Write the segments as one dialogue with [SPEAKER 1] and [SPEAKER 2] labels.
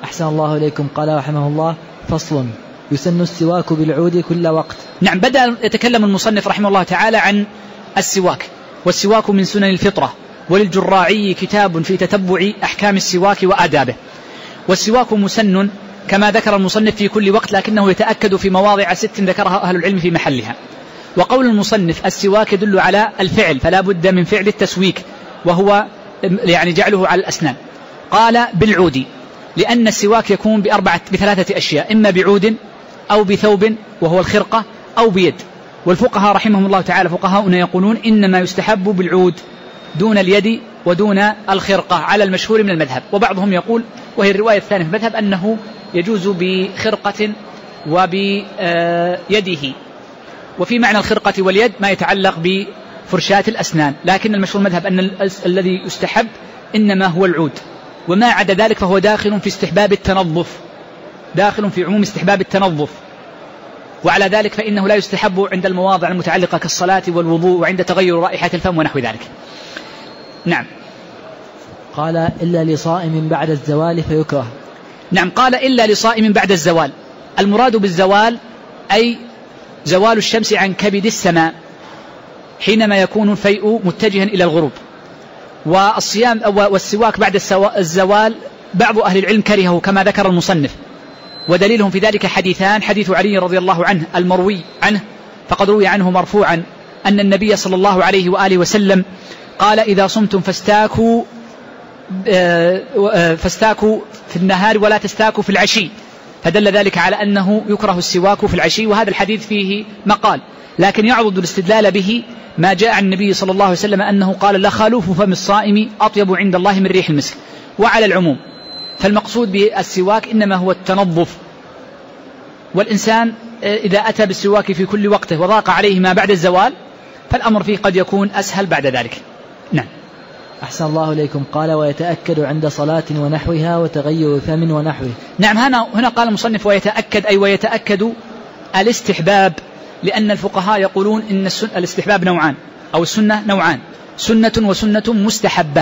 [SPEAKER 1] أحسن الله إليكم. قال رحمه الله: فصل: يسن السواك بالعود كل وقت.
[SPEAKER 2] نعم، بدأ يتكلم المصنف رحمه الله تعالى عن السواك، والسواك من سنن الفطرة، وللجراعي كتاب في تتبع أحكام السواك وآدابه. والسواك مسن كما ذكر المصنف في كل وقت، لكنه يتأكد في مواضع 6 ذكرها أهل العلم في محلها. وقول المصنف السواك يدل على الفعل، فلا بد من فعل التسويك، وهو يعني جعله على الأسنان. قال بالعود، لأن السواك يكون ب3 أشياء: إما بعود أو بثوب وهو الخرقة أو بيد. والفقهاء رحمهم الله تعالى فقهاؤنا يقولون إنما يستحب بالعود دون اليد ودون الخرقة على المشهور من المذهب. وبعضهم يقول، وهي الرواية الثانية في المذهب، أنه يجوز بخرقة وبيده. وفي معنى الخرقة واليد ما يتعلق بفرشاة الأسنان، لكن المشهور المذهب أن الذي يستحب إنما هو العود، وما عدا ذلك فهو داخل في استحباب التنظف، داخل في عموم استحباب التنظف. وعلى ذلك فإنه لا يستحب عند المواضع المتعلقة كالصلاة والوضوء وعند تغير رائحة الفم ونحو ذلك. نعم.
[SPEAKER 1] قال: إلا لصائم بعد الزوال فيكره.
[SPEAKER 2] نعم، قال: إلا لصائم بعد الزوال. المراد بالزوال أي زوال الشمس عن كبد السماء حينما يكون الفيء متجها إلى الغروب. والصيام والسواك بعد الزوال بعض أهل العلم كرهه كما ذكر المصنف، ودليلهم في ذلك حديثان: حديث علي رضي الله عنه المروي عنه، فقد روي عنه مرفوعا أن النبي صلى الله عليه وآله وسلم قال: إذا صمتم فاستاكوا في النهار ولا تستاكوا في العشي، فدل ذلك على أنه يكره السواك في العشي. وهذا الحديث فيه مقال، لكن يعضد الاستدلال به ما جاء عن النبي صلى الله عليه وسلم أنه قال: لخلوف فم الصائم أطيب عند الله من ريح المسك. وعلى العموم فالمقصود بالسواك إنما هو التنظف، والإنسان إذا أتى بالسواك في كل وقته وضاق عليه ما بعد الزوال فالأمر فيه قد يكون أسهل بعد ذلك. نعم.
[SPEAKER 1] أحسن الله إليكم. قال: ويتأكد عند صلاة ونحوها وتغير فم ونحوه.
[SPEAKER 2] نعم، هنا قال المصنف ويتأكد، أي ويتأكد الاستحباب، لأن الفقهاء يقولون إن الاستحباب نوعان، أو السنة نوعان: سنة وسنة مستحبة.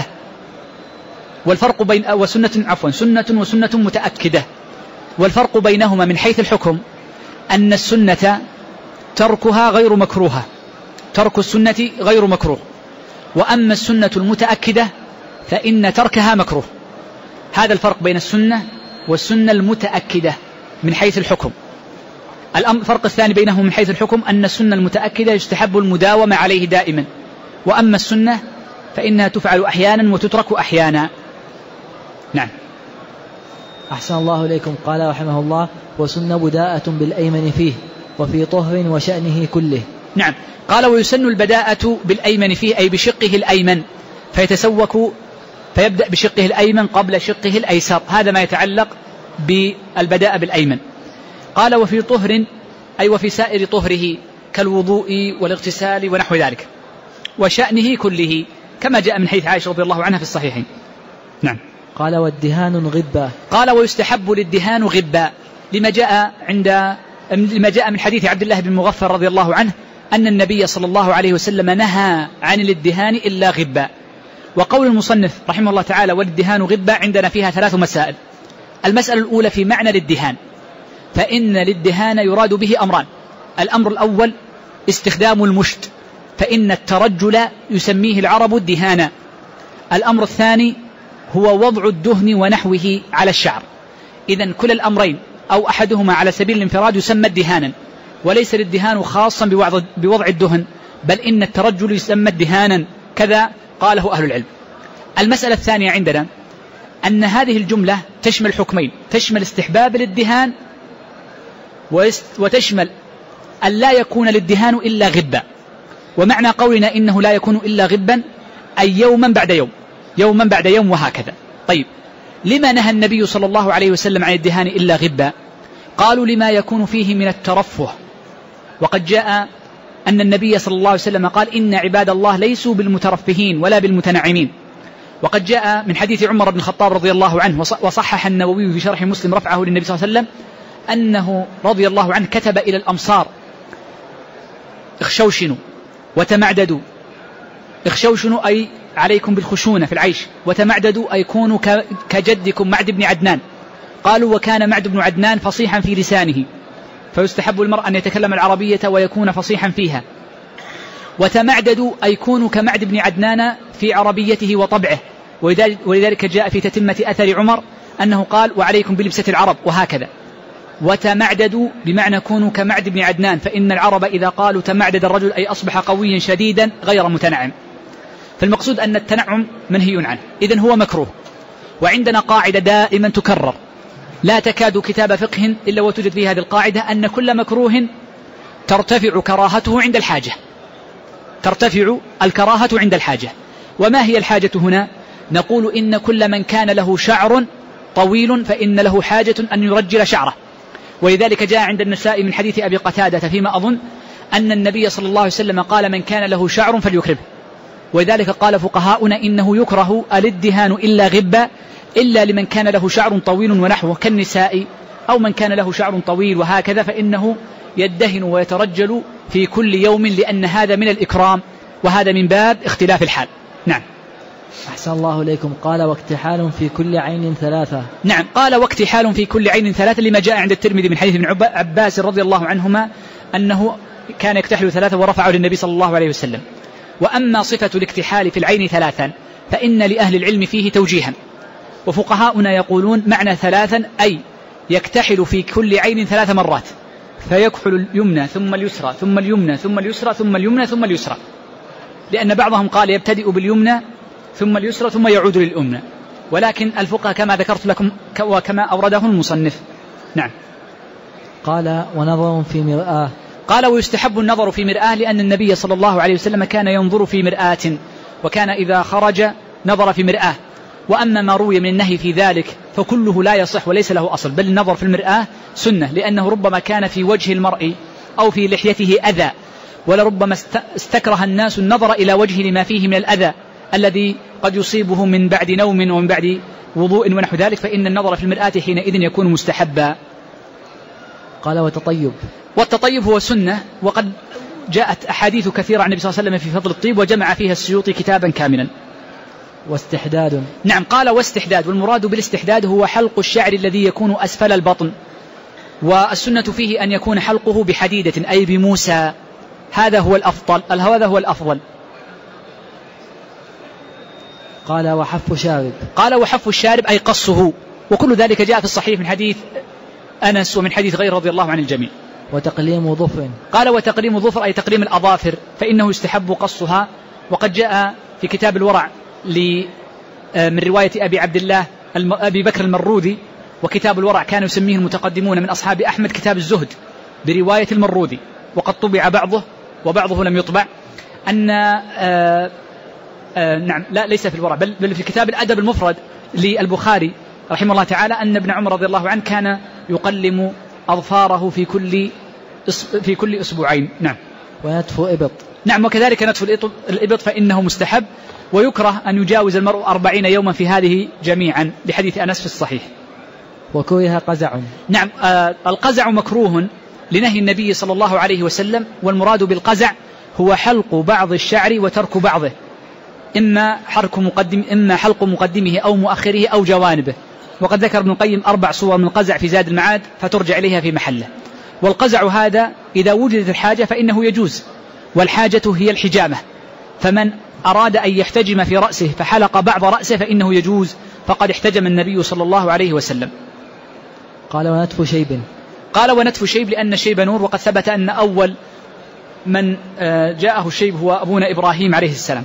[SPEAKER 2] والفرق بين سنة وسنة متأكدة. والفرق بينهما من حيث الحكم أن السنة تركها غير مكروهة، ترك السنة غير مكروه، وأما السنة المتأكدة فإن تركها مكروه. هذا الفرق بين السنة والسنة المتأكدة من حيث الحكم. الفرق الثاني بينهم من حيث الحكم أن السنة المتأكدة يستحب المداومة عليه دائما، وأما السنة فإنها تفعل أحيانا وتترك أحيانا. نعم.
[SPEAKER 1] أحسن الله إليكم. قال رحمه الله: وسن بداءة بالأيمن فيه وفي طهر وشأنه كله.
[SPEAKER 2] نعم، قال: ويسن البداءة بالأيمن فيه، أي بشقه الأيمن، فيتسوك فيبدأ بشقه الأيمن قبل شقه الأيسر. هذا ما يتعلق بالبداءة بالأيمن. قال: وفي طهر، أي وفي سائر طهره كالوضوء والاغتسال ونحو ذلك، وشأنه كله، كما جاء من حديث عائشة رضي الله عنها في الصحيحين. نعم.
[SPEAKER 1] قال: والدهان غبا.
[SPEAKER 2] قال: ويستحب للدهان غبا، لما جاء من حديث عبد الله بن مغفر رضي الله عنه أن النبي صلى الله عليه وسلم نهى عن الادهان إلا غبا. وقول المصنف رحمه الله تعالى: والدهان غبا، عندنا فيها 3 مسائل. المسألة الأولى في معنى الادهان، فإن الادهان يراد به أمران: الأمر الأول استخدام المشت، فإن الترجل يسميه العرب الدهانا. الأمر الثاني هو وضع الدهن ونحوه على الشعر. إذن كل الأمرين أو أحدهما على سبيل الانفراد يسمى الدهانا، وليس الادهان خاصا بوضع الدهن، بل إن الترجل يسمى الدهانا، كذا قاله أهل العلم. المسألة الثانية عندنا أن هذه الجملة تشمل حكمين: تشمل استحباب الادهان، وتشمل أن لا يكون الادهان إلا غبا. ومعنى قولنا إنه لا يكون إلا غبا أي يوما بعد يوم، يوما بعد يوم، وهكذا. طيب، لما نهى النبي صلى الله عليه وسلم عن الدهان إلا غبا؟ قالوا: لما يكون فيه من الترفه. وقد جاء أن النبي صلى الله عليه وسلم قال: إن عباد الله ليسوا بالمترفهين ولا بالمتنعمين. وقد جاء من حديث عمر بن الخطاب رضي الله عنه، وصحح النووي في شرح مسلم رفعه للنبي صلى الله عليه وسلم، أنه رضي الله عنه كتب إلى الأمصار: اخشوشنوا وتمعددوا. اخشوشنوا أي عليكم بالخشونة في العيش، وتمعددوا أي كونوا كجدكم معد بن عدنان. قالوا وكان معد بن عدنان فصيحا في لسانه، فيستحب المرء أن يتكلم العربية ويكون فصيحا فيها. وتمعدد أي كونوا كمعد بن عدنان في عربيته وطبعه، ولذلك جاء في تتمة أثر عمر أنه قال وعليكم بلبسة العرب، وهكذا. وتمعددوا بمعنى كونوا كمعد بن عدنان، فإن العرب إذا قالوا تمعدد الرجل أي أصبح قويا شديدا غير متنعم، فالمقصود أن التنعم منهي عنه، إذن هو مكروه. وعندنا قاعدة دائما تكرر لا تكاد كتاب فقه إلا وتوجد فيه هذه القاعدة، أن كل مكروه ترتفع كراهته عند الحاجة، ترتفع الكراهة عند الحاجة. وما هي الحاجة هنا؟ نقول إن كل من كان له شعر طويل فإن له حاجة أن يرجل شعره، ولذلك جاء عند النساء من حديث أبي قتادة فيما أظن أن النبي صلى الله عليه وسلم قال من كان له شعر فليكرمه. ولذلك قال فقهاؤنا إنه يكره الادهان إلا غبا، إلا لمن كان له شعر طويل ونحوه كالنساء، أو من كان له شعر طويل وهكذا، فإنه يدهن ويترجل في كل يوم، لأن هذا من الإكرام، وهذا من باب اختلاف الحال. نعم.
[SPEAKER 1] أحسن الله إليكم. قال واكتحال في كل عين ثلاثة.
[SPEAKER 2] نعم، قال واكتحال في كل عين ثلاثة، لما جاء عند الترمذي من حديث ابن عباس رضي الله عنهما أنه كان يكتحل ثلاثة ورفعه للنبي صلى الله عليه وسلم. وأما صفة الاكتحال في العين ثلاثا فإن لأهل العلم فيه توجيها، وفقهاؤنا يقولون معنى ثلاثا أي يكتحل في كل عين 3 مرات، فيكحل اليمنى ثم اليسرى ثم اليمنى ثم اليسرى ثم اليمنى ثم اليسرى، لأن بعضهم قال يبتدئ باليمنى ثم اليسرى ثم يعود لليمنى، ولكن الفقهاء كما ذكرت لكم وكما أورده المصنف. نعم.
[SPEAKER 1] قال ونظر في مرآة.
[SPEAKER 2] قال ويستحب النظر في مرآة، لأن النبي صلى الله عليه وسلم كان ينظر في مرآة، وكان إذا خرج نظر في مرآة. وأما ما روي من النهي في ذلك فكله لا يصح وليس له أصل، بل النظر في المرآة سنة، لأنه ربما كان في وجه المرء أو في لحيته أذى، ولربما استكره الناس النظر إلى وجه لما فيه من الأذى الذي قد يصيبه من بعد نوم ومن بعد وضوء ونحو ذلك، فإن النظر في المرآة حينئذ يكون مستحبا.
[SPEAKER 1] قال وتطيب.
[SPEAKER 2] والتطيب هو سنة، وقد جاءت أحاديث كثيرة عن النبي صلى الله عليه وسلم في فضل الطيب، وجمع فيها السيوطي كتابا كاملا.
[SPEAKER 1] واستحداد.
[SPEAKER 2] نعم، قال واستحداد، والمراد بالاستحداد هو حلق الشعر الذي يكون أسفل البطن، والسنة فيه أن يكون حلقه بحديدة أي بموسى، هذا هو الأفضل.
[SPEAKER 1] قال وحف شارب.
[SPEAKER 2] قال وحف الشارب أي قصه، وكل ذلك جاء في الصحيح من حديث أنس ومن حديث غير رضي الله عن الجميع.
[SPEAKER 1] وتقليم ظفر.
[SPEAKER 2] قال وتقليم ظفر أي تقليم الأظافر، فإنه يستحب قصها، وقد جاء في كتاب الورع من رواية أبي عبد الله أبي بكر المرودي، وكتاب الورع كان يسميه المتقدمون من أصحاب أحمد كتاب الزهد برواية المرودي، وقد طبع بعضه وبعضه لم يطبع، أن نعم لا ليس في الورع بل في كتاب الأدب المفرد للبخاري رحمه الله تعالى، أن ابن عمر رضي الله عنه كان يقلم أظفاره في كل أسبوعين. نعم.
[SPEAKER 1] ونتف إبط.
[SPEAKER 2] نعم، وكذلك نتف الإبط فإنه مستحب، ويكره أن يجاوز المرء 40 يوما في هذه جميعا، لحديث أنس في الصحيح.
[SPEAKER 1] وكره قزع.
[SPEAKER 2] نعم، القزع مكروه لنهي النبي صلى الله عليه وسلم، والمراد بالقزع هو حلق بعض الشعر وترك بعضه، إما حلق مقدمه أو مؤخره أو جوانبه. وقد ذكر ابن القيم 4 صور من القزع في زاد المعاد، فترجع إليها في محله. والقزع هذا إذا وجدت الحاجة فإنه يجوز، والحاجة هي الحجامة، فمن أراد أن يحتجم في رأسه فحلق بعض رأسه فإنه يجوز، فقد احتجم النبي صلى الله عليه وسلم.
[SPEAKER 1] قال ونتف شيب.
[SPEAKER 2] قال ونتف شيب لأن الشيب نور، وقد ثبت أن أول من جاءه الشيب هو أبونا إبراهيم عليه السلام.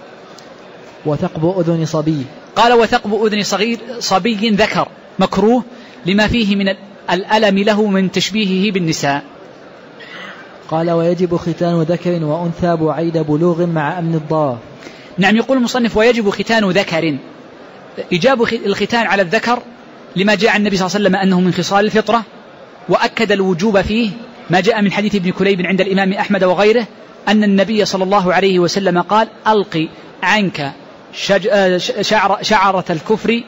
[SPEAKER 1] وثقب أذن صبي.
[SPEAKER 2] قال وثقب أذن صبي ذكر مكروه، لما فيه من الألم له من تشبيهه بالنساء.
[SPEAKER 1] قال ويجب ختان ذكر وأنثى بعيد بلوغ مع أمن الضرر.
[SPEAKER 2] نعم، يقول المصنف ويجب ختان ذكر، إجاب الختان على الذكر لما جاء عن النبي صلى الله عليه وسلم أنه من خصال الفطرة، وأكد الوجوب فيه ما جاء من حديث ابن كليب عند الإمام أحمد وغيره أن النبي صلى الله عليه وسلم قال ألقي عنك شعرة الكفر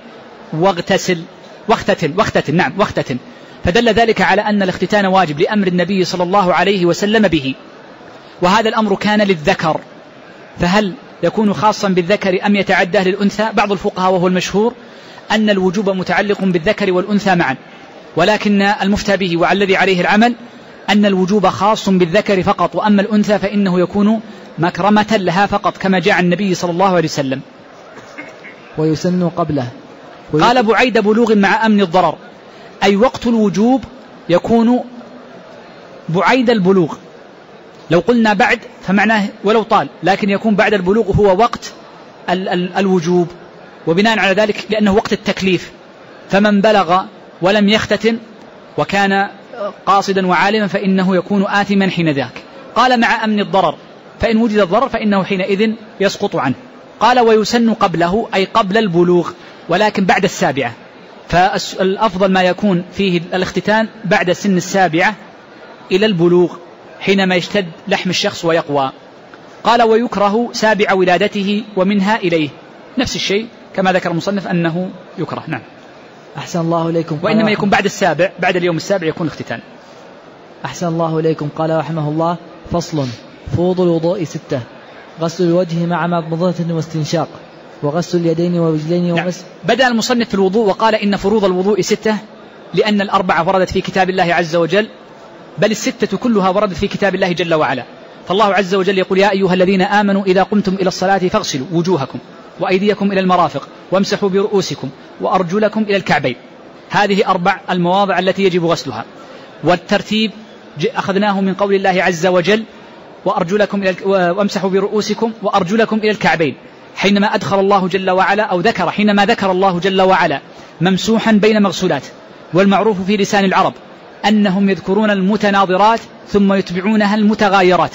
[SPEAKER 2] واختتن. فدل ذلك على أن الاختتان واجب لأمر النبي صلى الله عليه وسلم به، وهذا الأمر كان للذكر، فهل يكون خاصا بالذكر أم يتعدى للأنثى؟ بعض الفقهاء وهو المشهور أن الوجوب متعلق بالذكر والأنثى معا، ولكن المفتى به والذي عليه العمل أن الوجوب خاص بالذكر فقط، وأما الأنثى فإنه يكون مكرمة لها فقط كما جاء عن النبي صلى الله عليه وسلم.
[SPEAKER 1] ويسن قبله.
[SPEAKER 2] قال بعيد بلوغ مع أمن الضرر، أي وقت الوجوب يكون بعيد البلوغ. لو قلنا بعد فمعناه ولو طال، لكن يكون بعد البلوغ هو وقت الوجوب، وبناء على ذلك لأنه وقت التكليف، فمن بلغ ولم يختتن وكان قاصدا وعالما فإنه يكون آثما حين ذاك. قال مع أمن الضرر، فإن وجد الضرر فإنه حينئذ يسقط عنه. قال ويسن قبله، أي قبل البلوغ ولكن بعد السابعة، فالأفضل ما يكون فيه الاختتان بعد سن السابعة إلى البلوغ حينما يشتد لحم الشخص ويقوى. قال ويكره سابع ولادته ومنها إليه، نفس الشيء كما ذكر المصنف أنه يكره. نعم.
[SPEAKER 1] أحسن الله إليكم.
[SPEAKER 2] وإنما يكون بعد السابع، بعد اليوم السابع يكون اختتان.
[SPEAKER 1] أحسن الله إليكم. قال رحمه الله: فصل: فروض الوضوء 6: غسل الوجه مع مضمضة واستنشاق، وغسل اليدين والرجلين ومسح.
[SPEAKER 2] بدأ المصنف في الوضوء وقال إن فروض الوضوء 6، لأن الأربعة وردت في كتاب الله عز وجل، بل الستة كلها وردت في كتاب الله جل وعلا. فالله عز وجل يقول: يا أيها الذين آمنوا إذا قمتم إلى الصلاة فاغسلوا وجوهكم وأيديكم إلى المرافق وامسحوا برؤوسكم وأرجلكم إلى الكعبين. هذه 4 المواضع التي يجب غسلها، والترتيب أخذناه من قول الله عز وجل: وأرجلكم وامسحوا برؤوسكم وأرجلكم إلى الكعبين، حينما أدخل الله جل وعلا أو ذكر، حينما ذكر الله جل وعلا ممسوحا بين مغسولات. والمعروف في لسان العرب أنهم يذكرون المتناظرات ثم يتبعونها المتغايرات،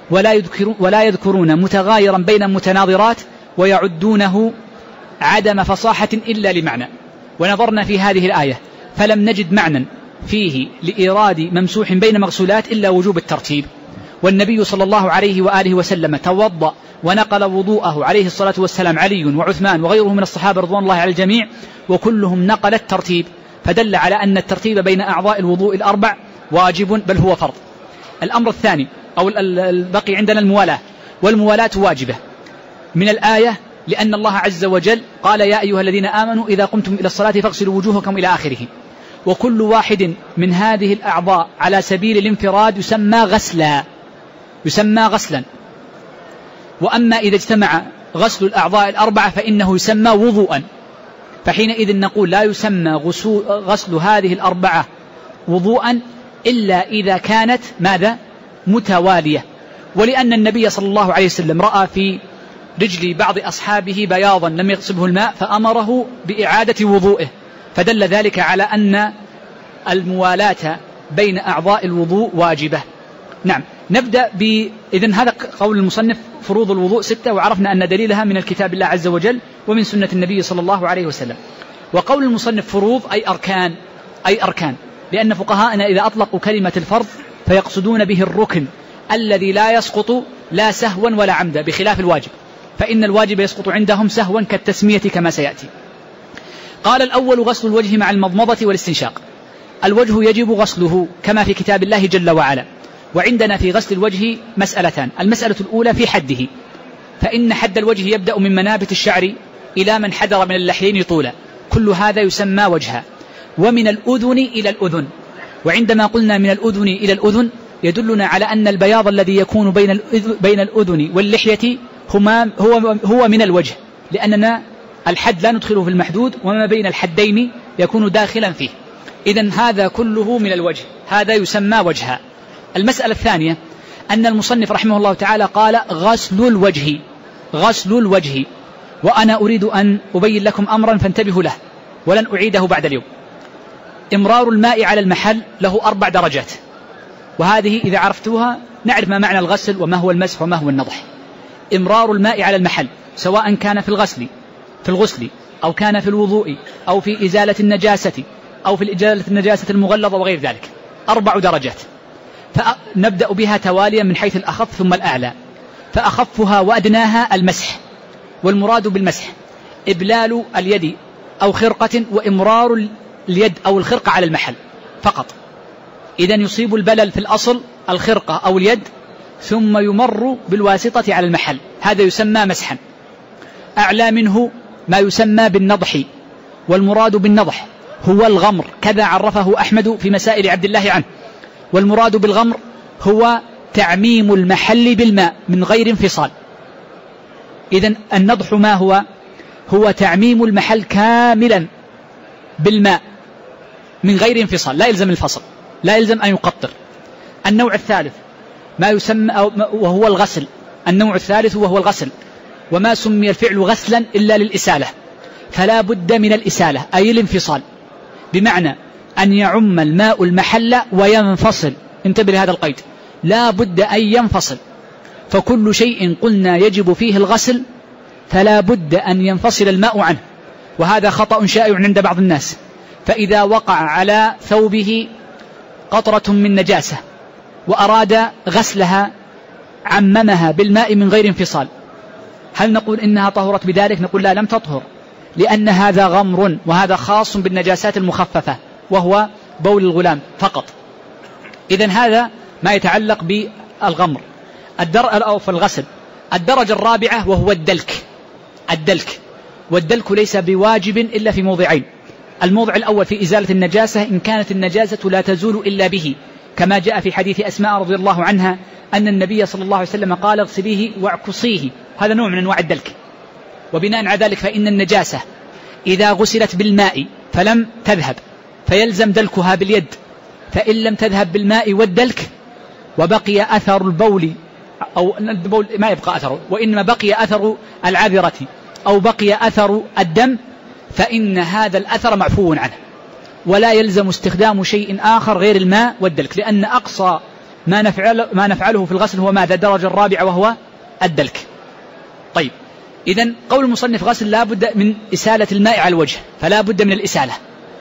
[SPEAKER 2] ولا يذكرون متغايرا بين متناظرات ويعدونه عدم فصاحة إلا لمعنى. ونظرنا في هذه الآية فلم نجد معنى فيه لإيراد ممسوح بين مغسولات إلا وجوب الترتيب. والنبي صلى الله عليه وآله وسلم توضأ ونقل وضوءه عليه الصلاة والسلام علي وعثمان وغيرهم من الصحابة رضوان الله على الجميع، وكلهم نقل الترتيب، فدل على أن الترتيب بين أعضاء الوضوء 4 واجب بل هو فرض. الأمر الثاني أو البقي عندنا الموالاة، والموالاة واجبة من الآية، لأن الله عز وجل قال: يا أيها الذين آمنوا إذا قمتم إلى الصلاة فاغسلوا وجوهكم إلى آخره. وكل واحد من هذه الأعضاء على سبيل الانفراد يسمى غسلا. وأما إذا اجتمع غسل الأعضاء 4 فإنه يسمى وضوءا، فحينئذ نقول لا يسمى غسل هذه 4 وضوءا إلا إذا كانت ماذا؟ متوالية. ولأن النبي صلى الله عليه وسلم رأى في رجل بعض أصحابه بياضا لم يغسله الماء فأمره بإعادة وضوئه، فدل ذلك على أن الموالاة بين أعضاء الوضوء واجبة. نعم. نبدأ إذن هذا قول المصنف: فروض الوضوء 6، وعرفنا أن دليلها من الكتاب الله عز وجل ومن سنة النبي صلى الله عليه وسلم. وقول المصنف فروض أي أركان، لأن فقهاءنا إذا أطلقوا كلمة الفرض فيقصدون به الركن الذي لا يسقط لا سهوا ولا عمدا، بخلاف الواجب، فإن الواجب يسقط عندهم سهوا كالتسمية كما سيأتي. قال: الأول غسل الوجه مع المضمضة والاستنشاق. الوجه يجب غسله كما في كتاب الله جل وعلا. وعندنا في غسل الوجه مسألتان: المسألة الأولى في حده، فإن حد الوجه يبدأ من منابت الشعر إلى من حدر من اللحيين طولا، كل هذا يسمى وجها. ومن الأذن إلى الأذن، وعندما قلنا من الأذن إلى الأذن يدلنا على أن البياض الذي يكون بين الأذن واللحية هو من الوجه، لأننا الحد لا ندخله في المحدود، وما بين الحدين يكون داخلا فيه. إذن هذا كله من الوجه، هذا يسمى وجها. المسألة الثانية أن المصنف رحمه الله تعالى قال: غسل الوجه، وأنا أريد أن أبين لكم أمرا فانتبهوا له ولن أعيده بعد اليوم. إمرار الماء على المحل له 4 درجات، وهذه إذا عرفتوها نعرف ما معنى الغسل وما هو المسح وما هو النضح. إمرار الماء على المحل سواء كان في الغسل أو كان في الوضوء أو في إزالة النجاسة أو في إزالة النجاسة المغلظة وغير ذلك، 4 درجات. فنبدأ بها تواليا من حيث الأخف ثم الأعلى. فأخفها وأدناها المسح، والمراد بالمسح إبلال اليد أو خرقة، وإمرار اليد أو الخرقة على المحل فقط. إذن يصيب البلل في الأصل الخرقة أو اليد، ثم يمر بالواسطة على المحل، هذا يسمى مسحا. أعلى منه ما يسمى بالنضح، والمراد بالنضح هو الغمر، كذا عرفه أحمد في مسائل عبد الله عنه. والمراد بالغمر هو تعميم المحل بالماء من غير انفصال. إذن النضح ما هو؟ هو تعميم المحل كاملا بالماء من غير انفصال، لا يلزم الفصل، لا يلزم أن يقطر. النوع الثالث ما يسمى وهو الغسل. النوع الثالث وهو الغسل، وما سمي الفعل غسلا إلا للإسالة، فلا بد من الإسالة أي الانفصال، بمعنى أن يعم الماء المحل وينفصل. انتبه لهذا القيد، لا بد أن ينفصل. فكل شيء قلنا يجب فيه الغسل فلا بد أن ينفصل الماء عنه، وهذا خطأ شائع عند بعض الناس. فإذا وقع على ثوبه قطرة من نجاسة وأراد غسلها عممها بالماء من غير انفصال، هل نقول إنها طهرت بذلك؟ نقول لا، لم تطهر، لأن هذا غمر، وهذا خاص بالنجاسات المخففة وهو بول الغلام فقط. إذن هذا ما يتعلق بالغمر أو في الغسل. الدرجة الرابعة وهو الدلك. والدلك ليس بواجب إلا في موضعين. الموضع الأول في إزالة النجاسة إن كانت النجاسة لا تزول إلا به، كما جاء في حديث أسماء رضي الله عنها أن النبي صلى الله عليه وسلم قال اغسليه واعكصيه، هذا نوع من أنواع الدلك. وبناء على ذلك فإن النجاسة إذا غسلت بالماء فلم تذهب فيلزم دلكها باليد، فإن لم تذهب بالماء والدلك وبقي أثر البول أو البول ما يبقى أثره، وإنما بقي أثر العذرة أو بقي أثر الدم، فإن هذا الأثر معفو عنه، ولا يلزم استخدام شيء آخر غير الماء والدلك، لأن أقصى ما نفعله في الغسل هو ماذا؟ الدرجة الرابعة وهو الدلك. طيب، إذن قول المصنف غسل لا بد من إسالة الماء على الوجه، فلا بد من الإسالة،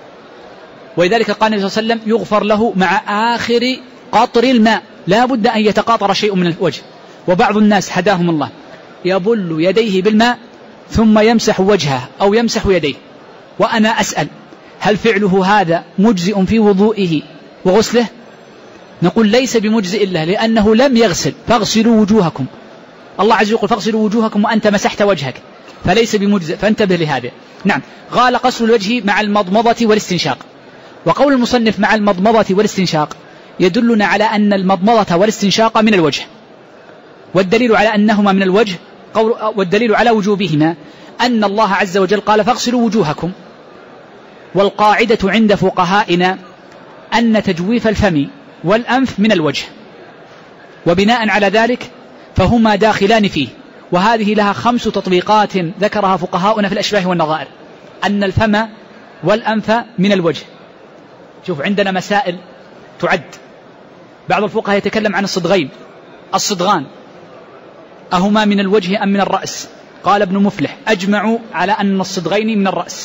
[SPEAKER 2] ولذلك قال النبي صلى الله عليه وسلم يغفر له مع آخر قطر الماء، لا بد أن يتقاطر شيء من الوجه. وبعض الناس هداهم الله يبل يديه بالماء ثم يمسح وجهه أو يمسح يديه، وأنا أسأل هل فعله هذا مجزئ في وضوئه وغسله؟ نقول ليس بمجزئ له، لأنه لم يغسل. فاغسلوا وجوهكم، الله عز وجل يقول فاغسلوا وجوهكم وأنت مسحت وجهك، فليس بمجزئ، فانتبه لهذا. نعم، قال غسل الوجه مع المضمضة والاستنشاق. وقول المصنف مع المضمضة والاستنشاق يدلنا على أن المضمضة والاستنشاق من الوجه، والدليل على أنهما من الوجه والدليل على وجوبهما أن الله عز وجل قال فاغسلوا وجوهكم. والقاعدة عند فقهائنا أن تجويف الفم والأنف من الوجه، وبناء على ذلك فهما داخلان فيه. وهذه لها 5 تطبيقات ذكرها فقهاؤنا في الأشباه والنظائر، أن الفم والأنف من الوجه. شوف عندنا مسائل تعد، بعض الفقهاء يتكلم عن الصدغان أهما من الوجه أم من الرأس؟ قال ابن مفلح أجمعوا على أن الصدغين من الرأس،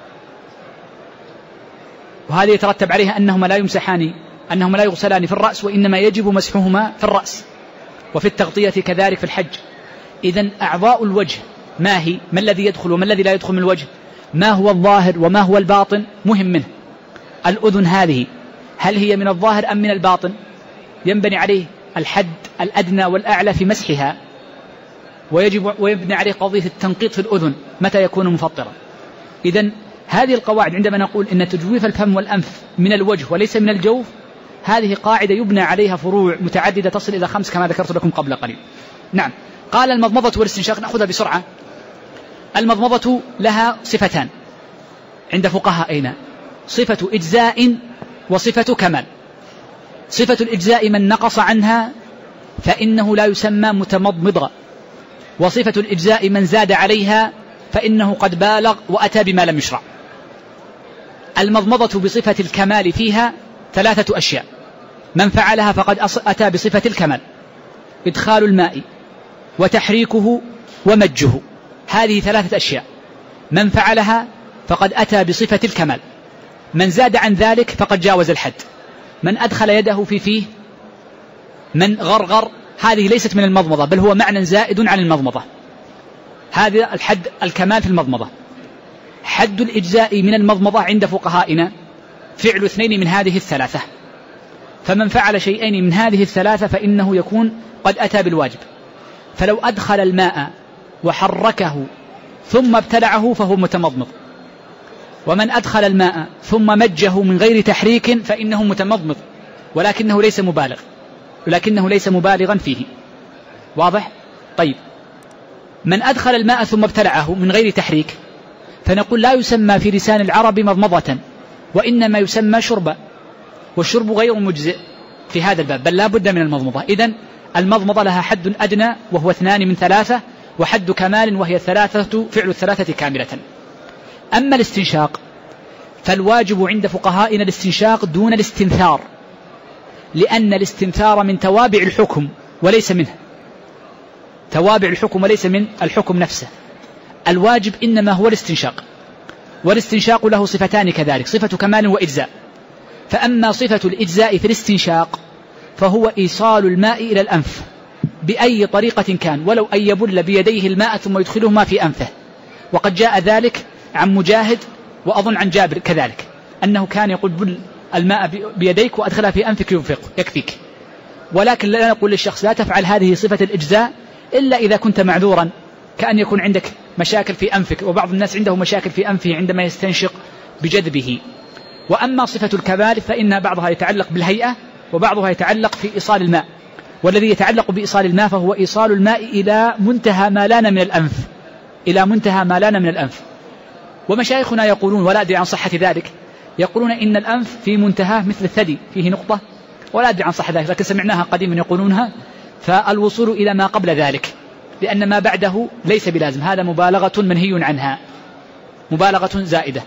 [SPEAKER 2] وهذا يترتب عليها أنهما لا يغسلان في الرأس، وإنما يجب مسحهما في الرأس، وفي التغطية كذلك في الحج. إذن أعضاء الوجه ما هي؟ ما الذي يدخل وما الذي لا يدخل من الوجه؟ ما هو الظاهر وما هو الباطن؟ مهم منه. الأذن هذه هل هي من الظاهر أم من الباطن؟ ينبني عليه الحد الأدنى والأعلى في مسحها، ويبني عليه قضية التنقيط في الأذن متى يكون مفطرا. إذن هذه القواعد عندما نقول إن تجويف الفم والأنف من الوجه وليس من الجوف، هذه قاعدة يبنى عليها فروع متعددة تصل إلى 5 كما ذكرت لكم قبل قليل. نعم، قال المضمضة والاستنشاق، نأخذها بسرعة. المضمضة لها صفتان عند فقهائنا، صفة إجزاء وصفة كمال. صفة الإجزاء من نقص عنها فإنه لا يسمى متمضمضا، وصفة الإجزاء من زاد عليها فإنه قد بالغ وأتى بما لم يشرع. المضمضة بصفة الكمال فيها 3 أشياء، من فعلها فقد أتى بصفة الكمال: إدخال الماء وتحريكه ومجه، هذه 3 أشياء، من فعلها فقد أتى بصفة الكمال. من زاد عن ذلك فقد جاوز الحد، من أدخل يده في فيه، من غرغر، هذه ليست من المضمضة بل هو معنى زائد عن المضمضة. هذا الحد الكمال في المضمضة. حد الإجزاء من المضمضة عند فقهائنا فعل 2 من هذه 3، فمن فعل شيئين من هذه 3 فإنه يكون قد أتى بالواجب. فلو أدخل الماء وحركه ثم ابتلعه فهو متمضمض، ومن أدخل الماء ثم مجه من غير تحريك فإنه متمضمض ولكنه ليس مبالغا فيه. واضح؟ طيب، من أدخل الماء ثم ابتلعه من غير تحريك فنقول لا يسمى في لسان العرب مضمضة، وإنما يسمى شربا، والشرب غير مجزئ في هذا الباب، بل لا بد من المضمضة. إذن المضمضة لها حد أدنى وهو 2 من 3، وحد كمال وهي 3 فعل 3 كاملة. أما الاستنشاق فالواجب عند فقهائنا الاستنشاق دون الاستنثار، لأن الاستنثار من توابع الحكم وليس منه، توابع الحكم وليس من الحكم نفسه. الواجب إنما هو الاستنشاق، والاستنشاق له صفتان كذلك، صفة كمال وإجزاء. فأما صفة الإجزاء في الاستنشاق فهو إيصال الماء إلى الأنف بأي طريقة كان، ولو أن يبل بيديه الماء ثم يدخلهما في أنفه، وقد جاء ذلك عن مجاهد وأظن عن جابر كذلك، أنه كان يقول بل الماء بيديك وأدخلها في أنفك يكفيك. ولكن لا نقول للشخص لا تفعل هذه صفة الإجزاء إلا إذا كنت معذورا، كأن يكون عندك مشاكل في أنفك، وبعض الناس عنده مشاكل في أنفه عندما يستنشق بجذبه. وأما صفة الكمال فإن بعضها يتعلق بالهيئة وبعضها يتعلق في إيصال الماء، والذي يتعلق بإيصال الماء فهو إيصال الماء إلى منتهى ما لان من الأنف، ومشايخنا يقولون ولا أدري عن صحة ذلك، يقولون إن الأنف في منتهاه مثل الثدي فيه نقطة، ولا أدري عن صحة ذلك لكن سمعناها قديما يقولونها، فالوصول إلى ما قبل ذلك، لأن ما بعده ليس بلازم، هذا مبالغة منهي عنها، مبالغة زائدة،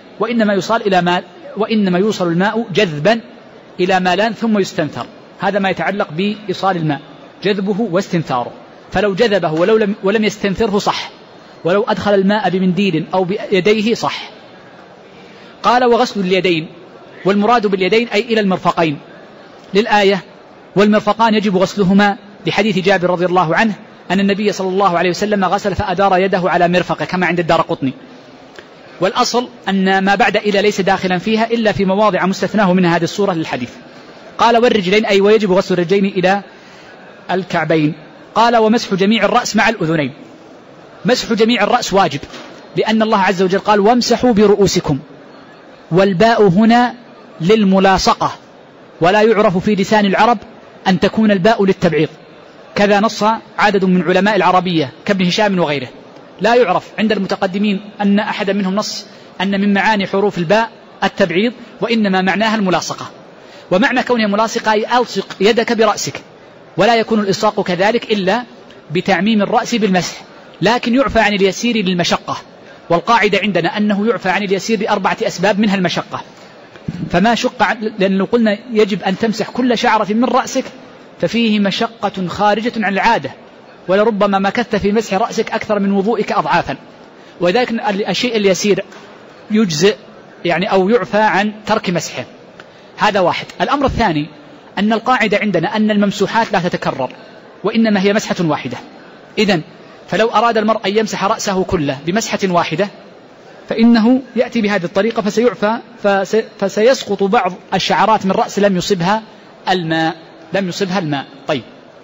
[SPEAKER 2] وإنما يوصل الماء جذبا إلى ما لان ثم يستنثر. هذا ما يتعلق بإيصال الماء، جذبه واستنثاره، فلو جذبه ولم يستنثره صح، ولو أدخل الماء بمنديل أو بيديه صح. قال وغسل اليدين، والمراد باليدين أي إلى المرفقين للآية، والمرفقان يجب غسلهما لحديث جابر رضي الله عنه أن النبي صلى الله عليه وسلم غسل فأدار يده على مرفقه كما عند الدارقطني. والأصل أن ما بعد إلى ليس داخلا فيها إلا في مواضع مستثناه من هذه الصورة للحديث. قال والرجلين أي ويجب غسل الرجلين إلى الكعبين. قال ومسح جميع الرأس مع الأذنين. مسح جميع الرأس واجب، لأن الله عز وجل قال وامسحوا برؤوسكم، والباء هنا للملاصقة، ولا يعرف في لسان العرب أن تكون الباء للتبعيض، كذا نص عدد من علماء العربية كابن هشام وغيره. لا يعرف عند المتقدمين أن أحد منهم نص أن من معاني حروف الباء التبعيض، وإنما معناها الملاصقة. ومعنى كونها ملاصقة أي ألصق يدك برأسك، ولا يكون الإلصاق كذلك إلا بتعميم الرأس بالمسح، لكن يعفى عن اليسير للمشقة، والقاعدة عندنا أنه يعفى عن اليسير ب4 أسباب منها المشقة. فما شق، لأن لو قلنا يجب أن تمسح كل شعرة من رأسك ففيه مشقة خارجة عن العادة، ولربما مكثت في مسح رأسك أكثر من وضوئك أضعافا، وذلك الشيء اليسير يجزئ أو يعفى عن ترك مسحه. هذا واحد. الأمر الثاني أن القاعدة عندنا أن الممسوحات لا تتكرر، وإنما هي مسحة واحدة. إذن فلو أراد المرء أن يمسح رأسه كله بمسحة واحدة فإنه يأتي بهذه الطريقة فسيعفى، فسيسقط بعض الشعرات من رأس لم يصبها الماء. طيب،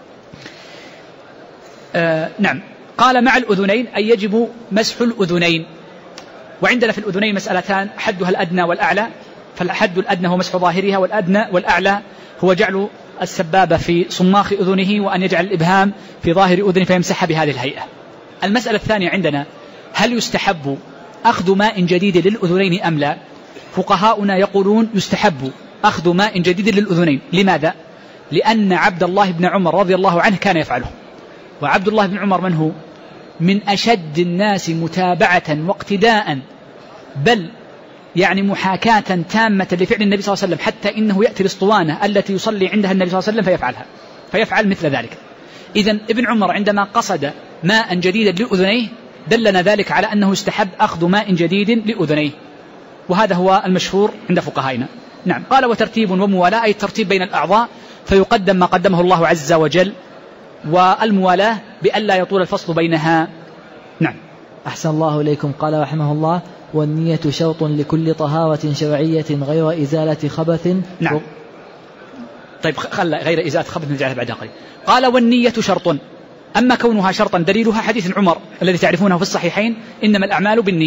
[SPEAKER 2] نعم. قال مع الأذنين أي يجب مسح الأذنين. وعندنا في الأذنين مسألتان، حدها الأدنى والأعلى، فالحد الأدنى هو مسح ظاهرها، والأعلى هو جعل السبابة في صماخ أذنه، وأن يجعل الإبهام في ظاهر أذنه فيمسح بهذه الهيئة. المسألة الثانية عندنا هل يستحب أخذ ماء جديد للأذنين أم لا؟ فقهاؤنا يقولون يستحب أخذ ماء جديد للأذنين. لماذا؟ لأن عبد الله بن عمر رضي الله عنه كان يفعله. وعبد الله بن عمر من هو؟ من أشد الناس متابعة واقتداء، بل محاكاة تامة لفعل النبي صلى الله عليه وسلم، حتى إنه يأتي الاسطوانة التي يصلي عندها النبي صلى الله عليه وسلم فيفعل مثل ذلك. إذن ابن عمر عندما قصد ماء جديدا لأذنيه دلنا ذلك على أنه يستحب أخذ ماء جديد لأذنيه، وهذا هو المشهور عند فقهائنا. نعم. قال وترتيب وموالاة أي الترتيب بين الأعضاء، فيقدم ما قدمه الله عز وجل، والموالاة بألا يطول الفصل بينها. نعم.
[SPEAKER 1] أحسن الله إليكم. قال رحمه الله والنية شرط لكل طهارة شرعية غير إزالة خبث.
[SPEAKER 2] نعم. طيب خلى غير إزالة خبث نرجعها بعد قليل. قال والنية شرط. أما كونها شرطا دليلها حديث عمر الذي تعرفونه في الصحيحين إنما الأعمال بالنيات،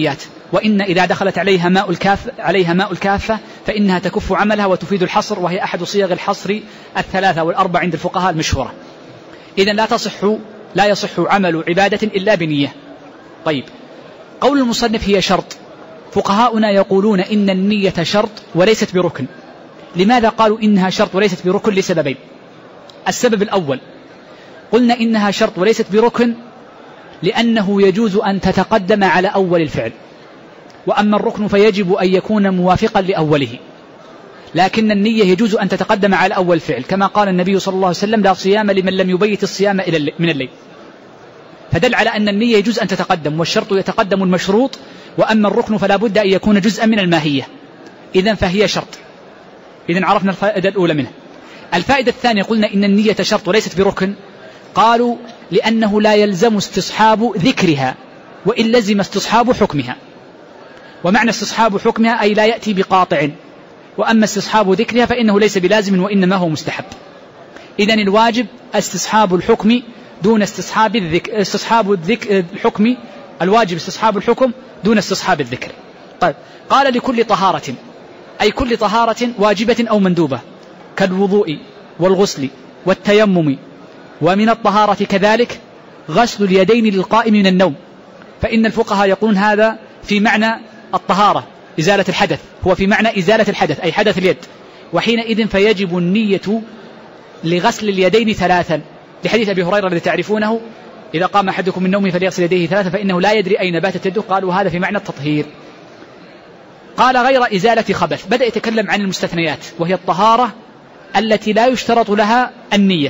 [SPEAKER 2] وإن إذا دخلت عليها ماء الكافة فإنها تكف عملها وتفيد الحصر، وهي أحد صيغ الحصر الثلاثة والأربع عند الفقهاء المشهورة. إذن لا يصح عمل عبادة إلا بنية. طيب، قول المصنف هي شرط، فقهاؤنا يقولون إن النية شرط وليست بركن. لماذا قالوا إنها شرط وليست بركن؟ لسببين. السبب الأول، قلنا إنها شرط وليست بركن لأنه يجوز أن تتقدم على أول الفعل، وأما الركن فيجب أن يكون موافقا لأوله، لكن النية يجوز أن تتقدم على أول الفعل، كما قال النبي صلى الله عليه وسلم: لا صيام لمن لم يبيت الصيام من الليل. فدل على أن النية يجوز أن تتقدم، والشرط يتقدم المشروط، وأما الركن فلا بد أن يكون جزءا من الماهية. إذن فهي شرط. إذن عرفنا الفائدة الأولى منها. الفائدة الثانية، قلنا إن النية شرط وليست بركن، قالوا لأنه لا يلزم استصحاب ذكرها، وإن لزم استصحاب حكمها. ومعنى استصحاب حكمها أي لا يأتي بقاطع، وأما استصحاب ذكرها فإنه ليس بلازم وإنما هو مستحب. إذن الواجب استصحاب الحكم دون استصحاب الحكم، الواجب استصحاب الحكم دون استصحاب الذكر. طيب، قال لكل طهارة، أي كل طهارة واجبة أو مندوبة، كالوضوء والغسل والتيمم. ومن الطهارة كذلك غسل اليدين للقائم من النوم، فإن الفقهاء يقولون هذا في معنى الطهارة إزالة الحدث، هو في معنى إزالة الحدث أي حدث اليد، وحينئذ فيجب النية لغسل اليدين ثلاثا، لحديث أبي هريرة الذي تعرفونه: إذا قام أحدكم من نومه فليغسل يديه ثلاثا فإنه لا يدري أين باتت يده. قالوا هذا في معنى التطهير. قال غير إزالة خبث، بدأ يتكلم عن المستثنيات، وهي الطهارة التي لا يشترط لها النية.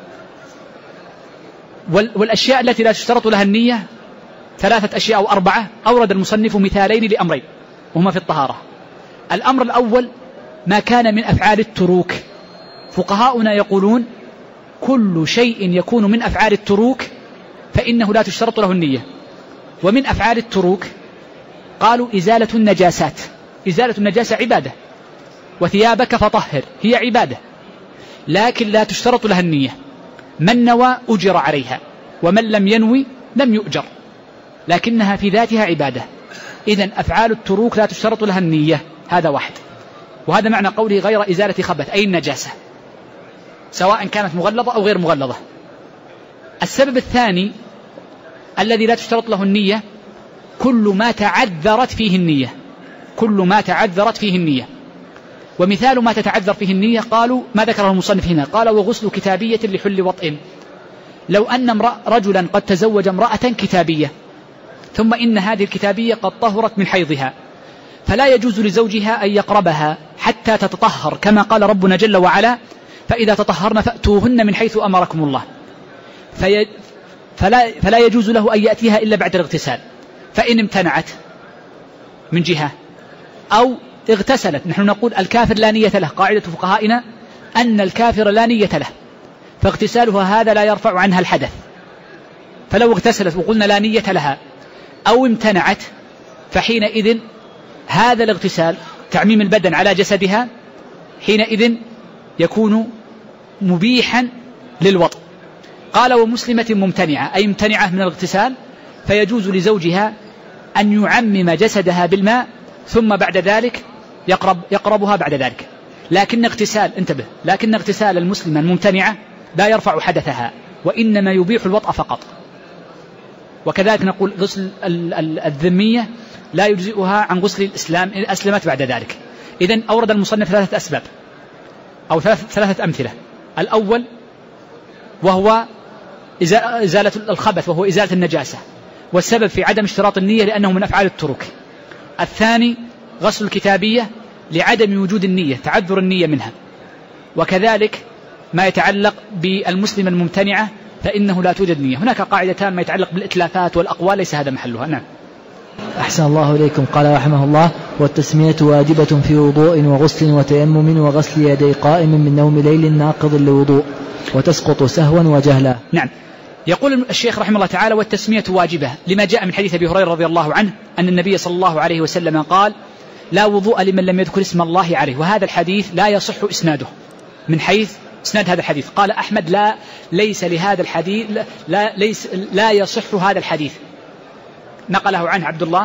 [SPEAKER 2] والأشياء التي لا يشترط لها النية 3 أشياء أو 4، أورد المصنف مثالين لأمرين وهما في الطهارة. الأمر الأول ما كان من أفعال التروك، فقهاؤنا يقولون كل شيء يكون من أفعال التروك فإنه لا تشترط له النية. ومن أفعال التروك قالوا إزالة النجاسات، إزالة النجاسة عبادة، وثيابك فطهر هي عبادة، لكن لا تشترط لها النية. من نوى أجر عليها، ومن لم ينوي لم يؤجر، لكنها في ذاتها عبادة. إذن أفعال التروك لا تشترط لها النية، هذا واحد. وهذا معنى قوله غير إزالة خبث، أي النجاسة سواء كانت مغلظة أو غير مغلظة. السبب الثاني الذي لا تشترط له النية كل ما تعذرت فيه النية، كل ما تعذرت فيه النية. ومثال ما تتعذر فيه النية قالوا ما ذكره المصنف هنا، قال: وغسل كتابية لحل وطئ. لو أن رجلا قد تزوج امرأة كتابية، ثم إن هذه الكتابية قد طهرت من حيضها، فلا يجوز لزوجها أن يقربها حتى تتطهر، كما قال ربنا جل وعلا: فإذا تطهرن فأتوهن من حيث أمركم الله. فلا يجوز له أن يأتيها إلا بعد الاغتسال. فإن امتنعت من جهة أو اغتسلت، نحن نقول الكافر لا نية له، قاعدة فقهائنا أن الكافر لا نية له، فاغتسالها هذا لا يرفع عنها الحدث. فلو اغتسلت وقلنا لا نية لها أو امتنعت، فحينئذ هذا الاغتسال تعميم البدن على جسدها حينئذ يكون مبيحا للوطء. قال: ومسلمة ممتنعة، أي امتنعة من الاغتسال، فيجوز لزوجها أن يعمم جسدها بالماء ثم بعد ذلك يقربها بعد ذلك. لكن اغتسال المسلمة الممتنعة لا يرفع حدثها، وإنما يبيح الوطء فقط. وكذلك نقول غسل الذمية لا يجزئها عن غسل الإسلام إن أسلمت بعد ذلك. إذن أورد المصنف 3 أسباب أو 3 أمثلة. الأول وهو إزالة الخبث، وهو إزالة النجاسة، والسبب في عدم اشتراط النية لأنه من أفعال الترك. الثاني غسل الكتابية لعدم وجود النية، تعذر النية منها. وكذلك ما يتعلق بالمسلم الممتنعة فإنه لا توجد نية. هناك قاعدتان ما يتعلق بالإتلافات والأقوال ليس هذا محلها. نعم.
[SPEAKER 1] أحسن الله إليكم. قال رحمه الله: والتسمية واجبة في وضوء وغسل وتيمم وغسل يدي قائم من نوم ليل ناقض للوضوء، وتسقط سهوا وجهلا.
[SPEAKER 2] نعم. يقول الشيخ رحمه الله تعالى: والتسمية واجبة، لما جاء من حديث أبي هريرة رضي الله عنه أن النبي صلى الله عليه وسلم قال: لا وضوء لمن لم يذكر اسم الله عليه. وهذا الحديث لا يصح إسناده. من حيث إسناد هذا الحديث قال أحمد: ليس لهذا الحديث لا يصح هذا الحديث. نقله عنه عبد الله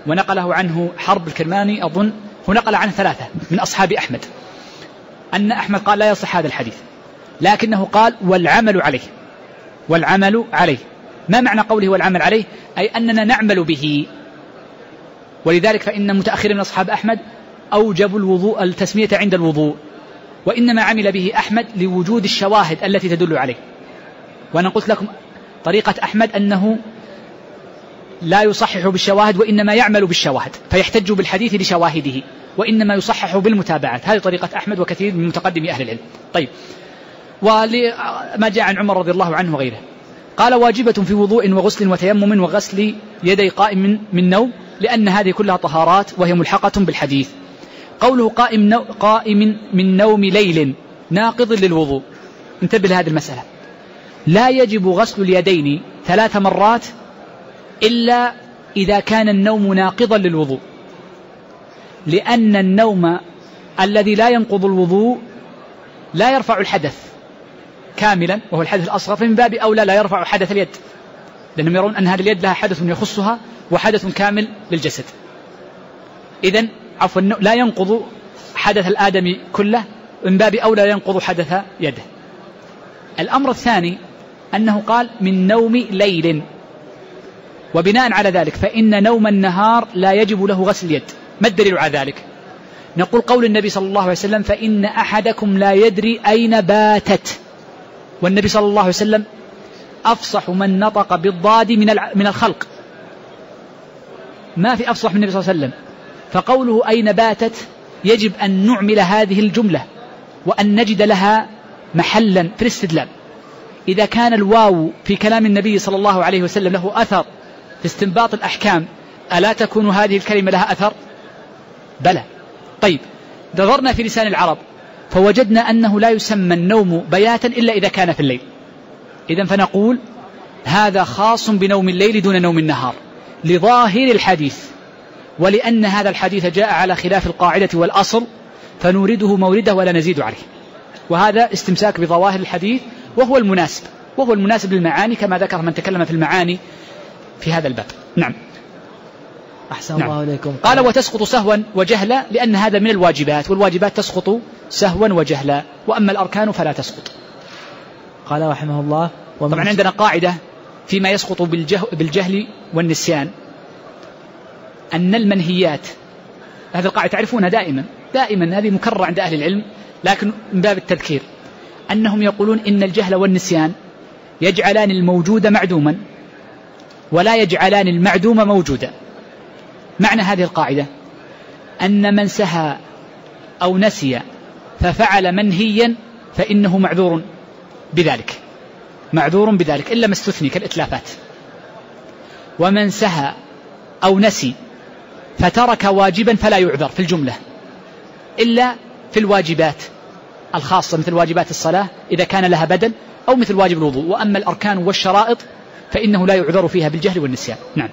[SPEAKER 2] ونقله عنه حرب الكرماني أظن، ونقل عنه 3 من أصحاب أحمد، أن أحمد قال لا يصح هذا الحديث، لكنه قال والعمل عليه. والعمل عليه، ما معنى قوله والعمل عليه؟ أي أننا نعمل به. ولذلك فإن متأخرين من أصحاب أحمد أوجبوا الوضوء التسمية عند الوضوء، وإنما عمل به أحمد لوجود الشواهد التي تدل عليه. وأنا قلت لكم طريقة أحمد أنه لا يصحح بالشواهد وإنما يعمل بالشواهد، فيحتج بالحديث لشواهده، وإنما يصحح بالمتابعات. هذه طريقة أحمد وكثير من متقدمي أهل العلم. طيب، وما جاء عن عمر رضي الله عنه وغيره قال واجبة في وضوء وغسل وتيمم وغسل يدي قائم من نوم، لأن هذه كلها طهارات وهي ملحقة بالحديث. قوله قائم من نوم ليل ناقض للوضوء، انتبه لهذه المسألة. لا يجب غسل اليدين 3 مرات إلا إذا كان النوم ناقضا للوضوء، لأن النوم الذي لا ينقض الوضوء لا يرفع الحدث كاملا، وهو الحدث الأصغر، فمن باب أولى لا يرفع حدث اليد، لأنهم يرون أن هذه اليد لها حدث يخصها وحدث كامل للجسد. إذن عفوا لا ينقض حدث الآدمي كله، من باب أولى لا ينقض حدث يده. الأمر الثاني أنه قال من نوم ليل، وبناء على ذلك فإن نوم النهار لا يجب له غسل اليد. ما الدليل على ذلك؟ نقول قول النبي صلى الله عليه وسلم فإن أحدكم لا يدري أين باتت، والنبي صلى الله عليه وسلم أفصح من نطق بالضاد من الخلق، ما في أفصح من النبي صلى الله عليه وسلم. فقوله أين باتت يجب أن نعمل هذه الجملة وأن نجد لها محلا في الاستدلال. إذا كان الواو في كلام النبي صلى الله عليه وسلم له أثر في استنباط الأحكام، ألا تكون هذه الكلمة لها أثر؟ بلى. طيب، نظرنا في لسان العرب فوجدنا أنه لا يسمى النوم بياتا إلا إذا كان في الليل. إذن فنقول هذا خاص بنوم الليل دون نوم النهار لظاهر الحديث، ولأن هذا الحديث جاء على خلاف القاعدة والأصل فنورده مورده ولا نزيد عليه. وهذا استمساك بظواهر الحديث وهو المناسب للمعاني كما ذكر من تكلم في المعاني في هذا الباب. نعم.
[SPEAKER 1] أحسن الله إليكم.
[SPEAKER 2] قال وتسقط سهوا وجهلا، لأن هذا من الواجبات، والواجبات تسقط سهوا وجهلا، وأما الأركان فلا تسقط.
[SPEAKER 1] قال رحمه الله
[SPEAKER 2] طبعا عندنا قاعدة فيما يسقط بالجهل والنسيان، أن المنهيات، هذه القاعدة تعرفونها دائما هذه مكررة عند أهل العلم، لكن من باب التذكير، أنهم يقولون إن الجهل والنسيان يجعلان الموجود معدوما ولا يجعلان المعدوم موجودا. معنى هذه القاعدة أن من سهى أو نسي ففعل منهيا فإنه معذور بذلك، إلا ما استثني كالإتلافات. ومن سهى أو نسي فترك واجبا فلا يعذر في الجملة إلا في الواجبات الخاصة، مثل واجبات الصلاة إذا كان لها بدل، أو مثل واجب الوضوء. وأما الأركان والشرائط فإنه لا يعذر فيها بالجهل والنسيان. نعم.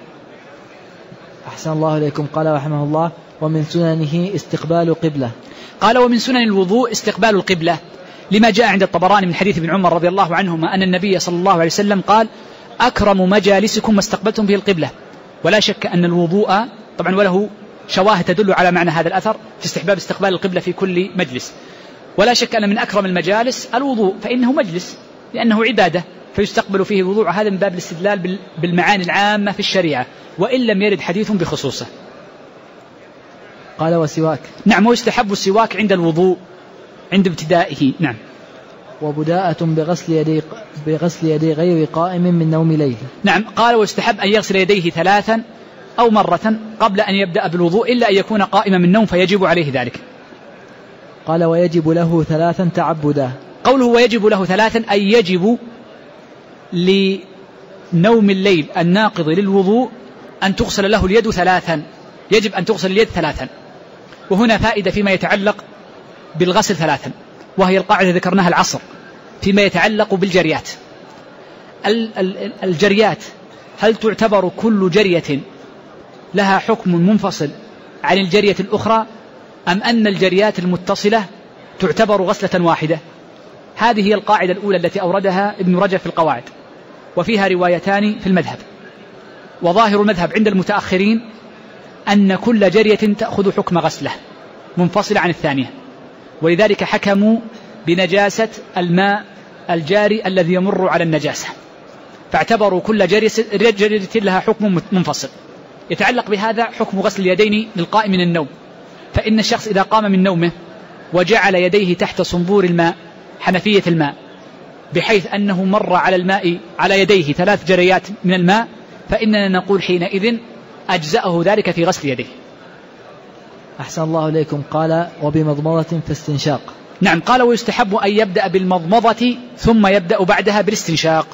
[SPEAKER 1] أحسن الله إليكم. قال رحمه الله ومن سننه استقبال قبلة.
[SPEAKER 2] قال ومن سنن الوضوء استقبال القبلة، لما جاء عند الطبراني من حديث ابن عمر رضي الله عنهما أن النبي صلى الله عليه وسلم قال أكرم مجالسكم ما استقبلتم به القبلة. ولا شك أن الوضوء طبعا وله شواهد تدل على معنى هذا الأثر في استحباب استقبال القبلة في كل مجلس. ولا شك أن من أكرم المجالس الوضوء، فإنه مجلس لأنه عبادة فيستقبل فيه الوضوء. هذا من باب الاستدلال بالمعاني العامة في الشريعة، وإن لم يرد حديث بخصوصه.
[SPEAKER 1] قال وسواك.
[SPEAKER 2] نعم، ويستحب السواك عند الوضوء عند ابتدائه. نعم.
[SPEAKER 1] وبداءة بغسل يدي غير قائم من نوم ليل.
[SPEAKER 2] نعم. قال ويستحب أن يغسل يديه 3 أو مرة قبل أن يبدأ بالوضوء، إلا أن يكون قائما من نوم فيجب عليه ذلك.
[SPEAKER 1] قال ويجب له 3 تعبدا.
[SPEAKER 2] قوله ويجب له 3 أي يجب لنوم الليل الناقض للوضوء أن تغسل له اليد 3، يجب أن تغسل اليد 3. وهنا فائدة فيما يتعلق بالغسل 3، وهي القاعدة ذكرناها العصر فيما يتعلق بالجريات. الجريات هل تعتبر كل جرية لها حكم منفصل عن الجرية الأخرى، أم أن الجريات المتصلة تعتبر غسلة واحدة؟ هذه هي القاعدة الأولى التي أوردها ابن رجب في القواعد، وفيها روايتان في المذهب. وظاهر المذهب عند المتأخرين أن كل جرية تأخذ حكم غسله منفصلة عن الثانية، ولذلك حكموا بنجاسة الماء الجاري الذي يمر على النجاسة، فاعتبروا كل جرية لها حكم منفصل. يتعلق بهذا حكم غسل اليدين للقائم من النوم، فإن الشخص إذا قام من نومه وجعل يديه تحت صنبور الماء حنفية الماء بحيث أنه مر على الماء على يديه 3 جريات من الماء، فإننا نقول حينئذ أجزأه ذلك في غسل يديه.
[SPEAKER 1] أحسن الله إليكم. قال وبمضمضة في استنشاق.
[SPEAKER 2] نعم، قال ويستحب أن يبدأ بالمضمضة ثم يبدأ بعدها بالاستنشاق.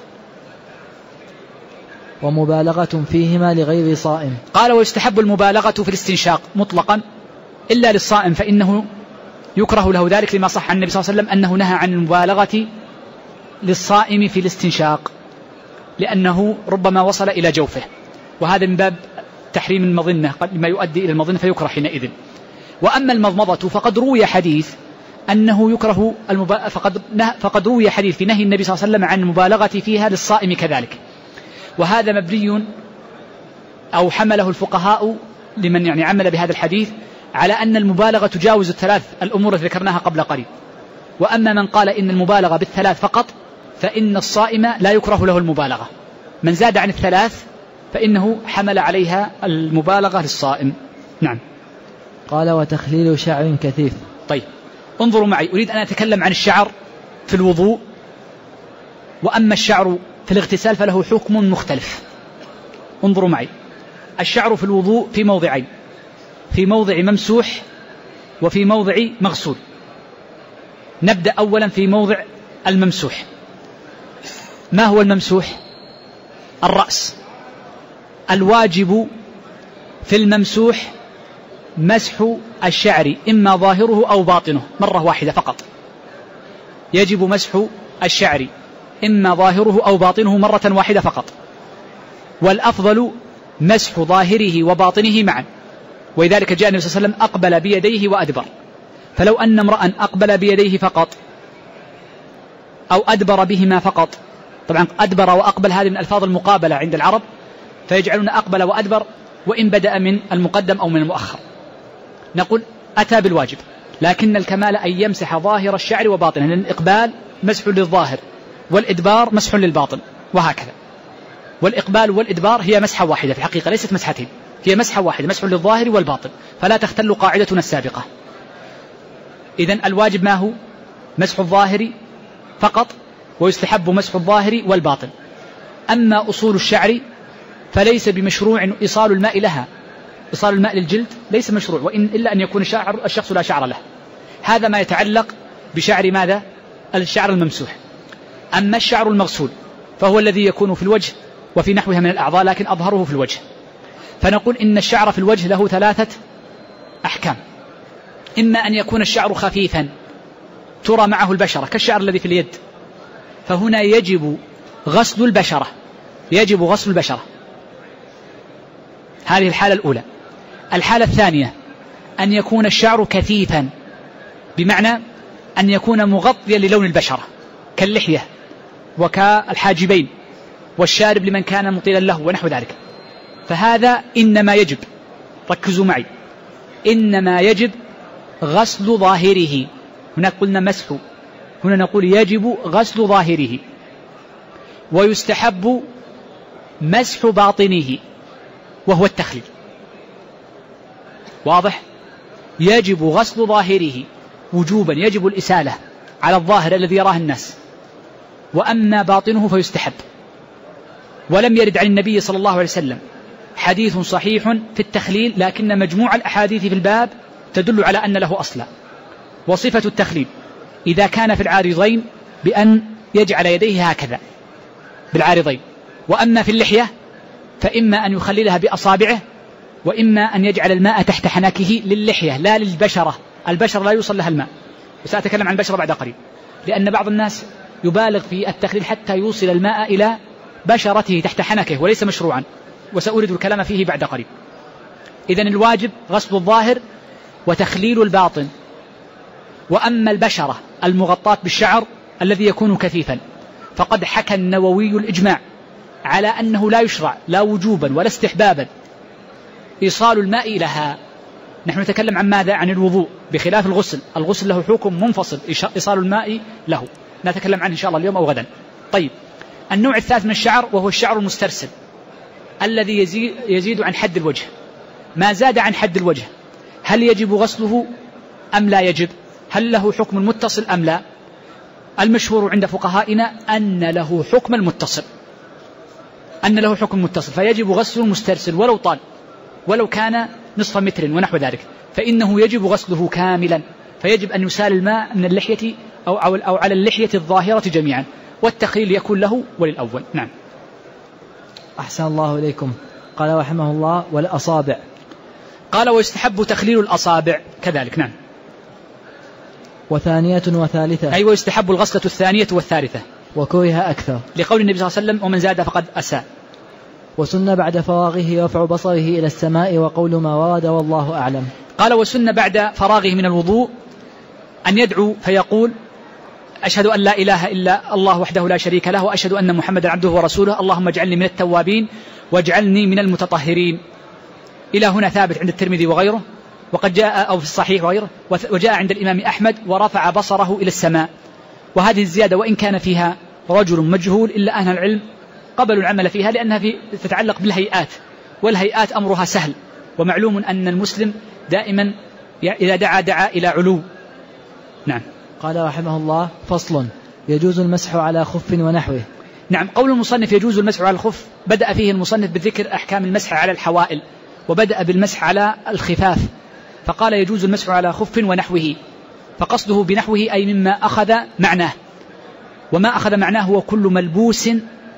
[SPEAKER 1] ومبالغة فيهما لغير صائم.
[SPEAKER 2] قال ويستحب المبالغة في الاستنشاق مطلقا إلا للصائم، فإنه يكره له ذلك لما صح عن النبي صلى الله عليه وسلم أنه نهى عن المبالغة للصائم في الاستنشاق لأنه ربما وصل إلى جوفه، وهذا من باب تحريم المظنة لما يؤدي إلى المظنة فيكره حينئذ. وأما المضمضة فقد روي حديث أنه يكره فقد روي حديث في نهي النبي صلى الله عليه وسلم عن المبالغة فيها للصائم كذلك، وهذا مبني أو حمله الفقهاء لمن يعني عمل بهذا الحديث على أن المبالغة تجاوز الثلاث الأمور التي ذكرناها قبل قليل. وأما من قال إن المبالغة بالثلاث فقط فإن الصائم لا يكره له المبالغة، من زاد عن الثلاث فإنه حمل عليها المبالغة للصائم. نعم.
[SPEAKER 1] قال وتخليل شعر كثيف.
[SPEAKER 2] طيب انظروا معي، أريد أن أتكلم عن الشعر في الوضوء، وأما الشعر في الاغتسال فله حكم مختلف. انظروا معي، الشعر في الوضوء في موضعين، في موضع ممسوح وفي موضع مغسول. نبدأ أولا في موضع الممسوح. ما هو الممسوح؟ الرأس. الواجب في الممسوح مسح الشعر إما ظاهره أو باطنه مرة واحدة فقط، يجب مسح الشعر إما ظاهره أو باطنه مرة واحدة فقط، والأفضل مسح ظاهره وباطنه معا، ولذلك جاء النبي صلى الله عليه وسلم أقبل بيديه وأدبر، فلو أن امرأ أقبل بيديه فقط أو أدبر بهما فقط، طبعا أدبر وأقبل هذه من ألفاظ المقابلة عند العرب، فيجعلون أقبل وأدبر وإن بدأ من المقدم أو من المؤخر، نقول أتى بالواجب، لكن الكمال أن يمسح ظاهر الشعر وباطنه، لأن الإقبال مسح للظاهر والإدبار مسح للباطن، وهكذا. والإقبال والإدبار هي مسحة واحدة في الحقيقة، ليست مسحتين، هي مسحة واحدة، مسح للظاهر والباطن، فلا تختل قاعدتنا السابقة. إذن الواجب ما هو؟ مسح الظاهر فقط، ويستحب مسح الظاهر والباطن. أما أصول الشعر فليس بمشروع إيصال الماء لها، إيصال الماء للجلد ليس مشروع، وإن إلا أن يكون الشخص لا شعر له. هذا ما يتعلق بشعر ماذا؟ الشعر الممسوح. أما الشعر المغسول فهو الذي يكون في الوجه وفي نحوها من الأعضاء، لكن أظهره في الوجه، فنقول إن الشعر في الوجه له 3 أحكام. إما أن يكون الشعر خفيفا ترى معه البشرة كالشعر الذي في اليد، فهنا يجب غسل البشرة، يجب غسل البشرة، هذه الحالة الأولى. الحالة الثانية أن يكون الشعر كثيفا، بمعنى أن يكون مغطيا للون البشرة كاللحية وكالحاجبين والشارب لمن كان مطيلا له ونحو ذلك، فهذا إنما يجب، ركزوا معي، إنما يجب غسل ظاهره. هنا قلنا مسح، هنا نقول يجب غسل ظاهره، ويستحب مسح باطنه وهو التخليل. واضح؟ يجب غسل ظاهره وجوبا، يجب الإسالة على الظاهر الذي يراه الناس، وأما باطنه فيستحب. ولم يرد عن النبي صلى الله عليه وسلم حديث صحيح في التخليل، لكن مجموع الأحاديث في الباب تدل على أن له أصلا. وصفة التخليل إذا كان في العارضين بأن يجعل يديه هكذا بالعارضين، وأما في اللحية فإما أن يخللها بأصابعه، وإما أن يجعل الماء تحت حنكه للحية لا للبشرة، البشرة لا يوصل لها الماء، وسأتكلم عن البشرة بعد قليل، لأن بعض الناس يبالغ في التخليل حتى يوصل الماء إلى بشرته تحت حنكه وليس مشروعا، وسأورد الكلام فيه بعد قليل. إذن الواجب غسل الظاهر وتخليل الباطن. وأما البشرة المغطاة بالشعر الذي يكون كثيفا فقد حكى النووي الإجماع على أنه لا يشرع لا وجوبا ولا استحبابا إيصال الماء لها. نحن نتكلم عن ماذا؟ عن الوضوء، بخلاف الغسل. الغسل له حكم منفصل، إيصال الماء له، نتكلم عنه إن شاء الله اليوم أو غدا. طيب، النوع الثالث من الشعر وهو الشعر المسترسل الذي يزيد عن حد الوجه. ما زاد عن حد الوجه هل يجب غسله أم لا يجب؟ هل له حكم المتصل أم لا؟ المشهور عند فقهائنا أن له حكم المتصل، فيجب غسل المسترسل ولو طال، ولو كان نصف متر ونحو ذلك، فإنه يجب غسله كاملا، فيجب أن يسال الماء من اللحية أو على اللحية الظاهرة جميعا، والتخليل يكون له وللأول. نعم.
[SPEAKER 1] أحسن الله إليكم. قال رحمه الله: والأصابع.
[SPEAKER 2] قال: ويستحب تخليل الأصابع كذلك. نعم.
[SPEAKER 1] وثانية وثالثة.
[SPEAKER 2] أي ويستحب الغسلة الثانية والثالثة،
[SPEAKER 1] وكره أكثر،
[SPEAKER 2] لقول النبي صلى الله عليه وسلم: ومن زاد فقد أساء.
[SPEAKER 1] وسن بعد فراغه رفع بصره إلى السماء، وقول ما ورد والله أعلم.
[SPEAKER 2] قال: وسن بعد فراغه من الوضوء أن يدعو فيقول: أشهد أن لا إله إلا الله وحده لا شريك له، وأشهد أن محمدا عبده ورسوله، اللهم اجعلني من التوابين واجعلني من المتطهرين. إلى هنا ثابت عند الترمذي وغيره، وقد جاء أو في الصحيح وغيره، وجاء عند الإمام أحمد: ورفع بصره إلى السماء. وهذه الزيادة وإن كان فيها رجل مجهول إلا أهل العلم قبلوا العمل فيها، لأنها تتعلق بالهيئات، والهيئات أمرها سهل، ومعلوم أن المسلم دائما إذا دعا إلى علو. نعم.
[SPEAKER 1] قال رحمه الله: فصل: يجوز المسح على خف ونحوه.
[SPEAKER 2] نعم. قول المصنف يجوز المسح على الخف، بدأ فيه المصنف بذكر أحكام المسح على الحوائل، وبدأ بالمسح على الخفاف، فقال: يجوز المسح على خف ونحوه، فقصده بنحوه أي مما أخذ معناه، وما أخذ معناه هو كل ملبوس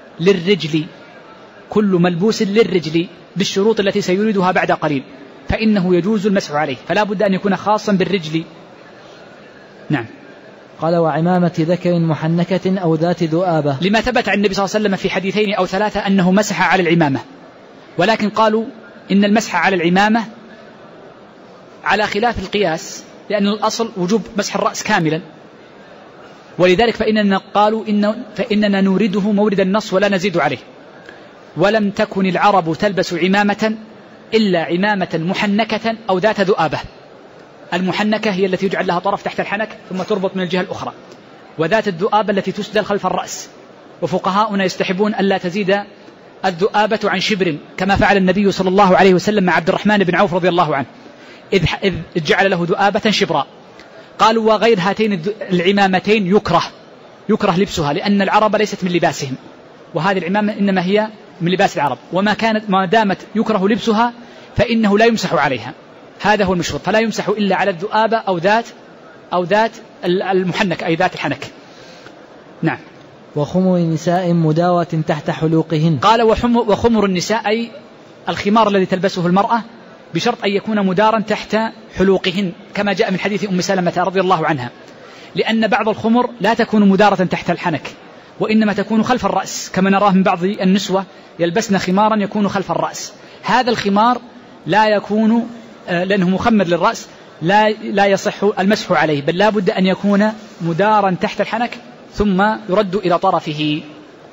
[SPEAKER 2] للرجل بالشروط التي سيريدها بعد قليل، فإنه يجوز المسح عليه، فلا بد أن يكون خاصا بالرجل. نعم.
[SPEAKER 1] قال: وعمامة ذكر محنكة أو ذات ذؤابة،
[SPEAKER 2] لما ثبت عن النبي صلى الله عليه وسلم في حديثين أو ثلاثة أنه مسح على العمامة، ولكن قالوا إن المسح على العمامة على خلاف القياس، لأن الأصل وجوب مسح الرأس كاملا، ولذلك فإننا نورده مورد النص ولا نزيد عليه. ولم تكن العرب تلبس عمامة إلا عمامة محنكة أو ذات ذؤابة. المحنكة هي التي يجعل لها طرف تحت الحنك ثم تربط من الجهة الأخرى، وذات الذؤابة التي تسدل خلف الرأس، وفقهاؤنا يستحبون ألا تزيد الذؤابة عن شبر، كما فعل النبي صلى الله عليه وسلم مع عبد الرحمن بن عوف رضي الله عنه، إذ جعل له ذؤابة شبرا. قالوا: وغير هاتين العمامتين يكره لبسها، لأن العرب ليست من لباسهم، وهذه العمامة إنما هي من لباس العرب، ما دامت يكره لبسها فإنه لا يمسح عليها، هذا هو المشروط، فلا يمسح إلا على الذؤابة أو ذات المحنك أي ذات الحنك. نعم.
[SPEAKER 1] وخمر النساء مداوة تحت حلوقهن.
[SPEAKER 2] قال: وخمر النساء أي الخمار الذي تلبسه المرأة، بشرط أن يكون مدارا تحت حلوقهن، كما جاء من حديث أم سلمة رضي الله عنها، لأن بعض الخمر لا تكون مدارة تحت الحنك، وإنما تكون خلف الرأس، كما نراه من بعض النسوة يلبسن خمارا يكون خلف الرأس. هذا الخمار لا يكون، لأنه مخمر للرأس، لا يصح المسح عليه، بل لا بد أن يكون مدارا تحت الحنك ثم يرد إلى طرفه.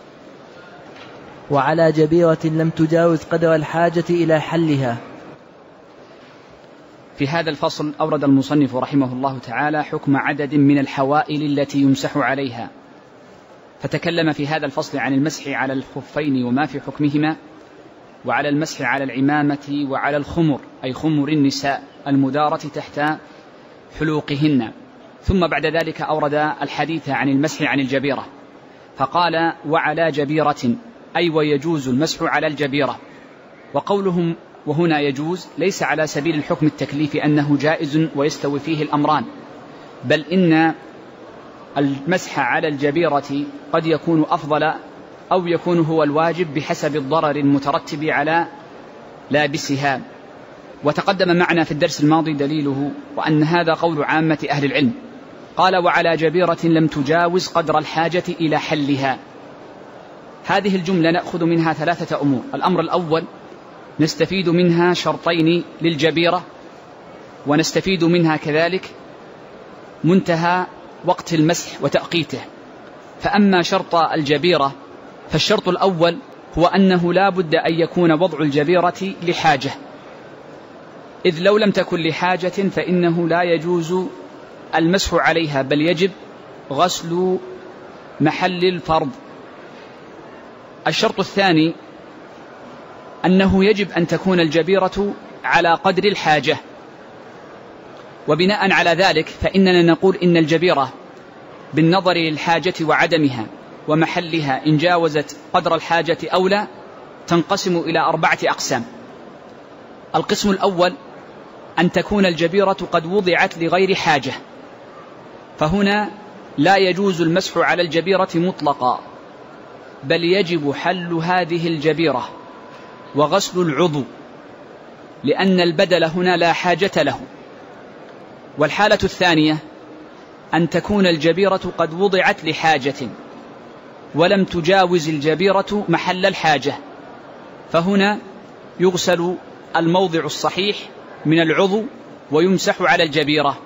[SPEAKER 1] وعلى جبيرة لم تجاوز قدر الحاجة إلى حلها.
[SPEAKER 2] في هذا الفصل أورد المصنف رحمه الله تعالى حكم عدد من الحوائل التي يمسح عليها، فتكلم في هذا الفصل عن المسح على الخفين وما في حكمهما، وعلى المسح على العمامة، وعلى الخمر أي خمر النساء المدارة تحت حلوقهن، ثم بعد ذلك أورد الحديث عن المسح عن الجبيرة، فقال: وعلى جبيرة أي ويجوز المسح على الجبيرة. وقولهم وهنا يجوز ليس على سبيل الحكم التكليفي أنه جائز ويستوي فيه الأمران، بل إن المسح على الجبيرة قد يكون أفضل أو يكون هو الواجب بحسب الضرر المترتب على لابسها. وتقدم معنا في الدرس الماضي دليله، وأن هذا قول عامة أهل العلم. قال: وعلى جبيرة لم تجاوز قدر الحاجة إلى حلها. هذه الجملة نأخذ منها ثلاثة أمور. الأمر الأول، نستفيد منها شرطين للجبيرة، ونستفيد منها كذلك منتهى وقت المسح وتأقيته. فأما شرط الجبيرة فالشرط الأول هو أنه لا بد أن يكون وضع الجبيرة لحاجة، إذ لو لم تكن لحاجة فإنه لا يجوز المسح عليها، بل يجب غسل محل الفرض. الشرط الثاني أنه يجب أن تكون الجبيرة على قدر الحاجة، وبناء على ذلك فإننا نقول إن الجبيرة بالنظر للحاجة وعدمها ومحلها إن جاوزت قدر الحاجة أو لا تنقسم إلى 4 أقسام. القسم الأول أن تكون الجبيرة قد وضعت لغير حاجة، فهنا لا يجوز المسح على الجبيرة مطلقا، بل يجب حل هذه الجبيرة وغسل العضو، لأن البدل هنا لا حاجة له. والحالة الثانية أن تكون الجبيرة قد وضعت لحاجة ولم تجاوز الجبيرة محل الحاجة، فهنا يغسل الموضع الصحيح من العضو ويمسح على الجبيرة.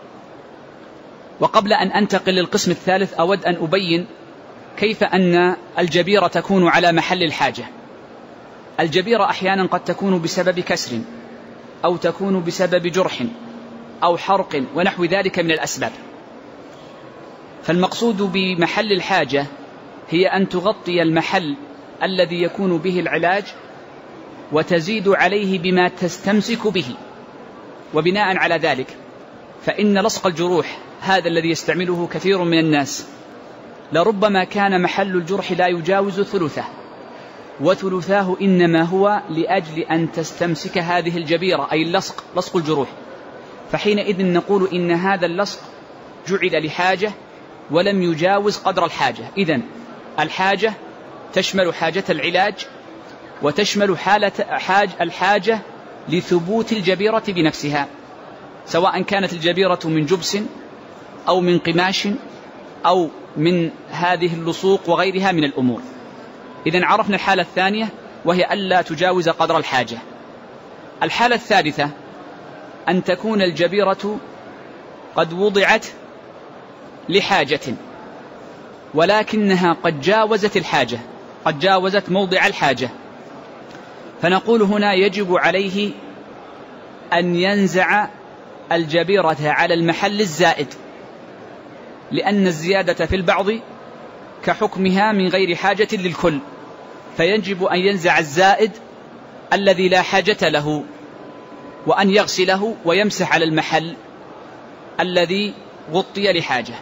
[SPEAKER 2] وقبل أن أنتقل للقسم الثالث أود أن أبين كيف أن الجبيرة تكون على محل الحاجة. الجبيرة أحيانا قد تكون بسبب كسر، أو تكون بسبب جرح أو حرق ونحو ذلك من الأسباب. فالمقصود بمحل الحاجة هي أن تغطي المحل الذي يكون به العلاج وتزيد عليه بما تستمسك به. وبناء على ذلك فإن لصق الجروح هذا الذي يستعمله كثير من الناس لربما كان محل الجرح لا يجاوز ثلثه، وثلثاه إنما هو لأجل أن تستمسك هذه الجبيرة، أي لصق الجروح. فحينئذ نقول إن هذا اللصق جعل لحاجة ولم يجاوز قدر الحاجة. إذن الحاجة تشمل حاجة العلاج، وتشمل الحاجة لثبوت الجبيرة بنفسها، سواء كانت الجبيرة من جبس أو من قماش أو من هذه اللصوق وغيرها من الأمور. إذن عرفنا الحالة الثانية وهي ألا تجاوز قدر الحاجة. الحالة الثالثة أن تكون الجبيرة قد وضعت لحاجة ولكنها قد جاوزت الحاجة، قد جاوزت موضع الحاجة، فنقول هنا يجب عليه أن ينزع الجبيرة على المحل الزائد، لأن الزيادة في البعض كحكمها من غير حاجة للكل، فيجب أن ينزع الزائد الذي لا حاجة له، وأن يغسله ويمسح على المحل الذي غطي لحاجة.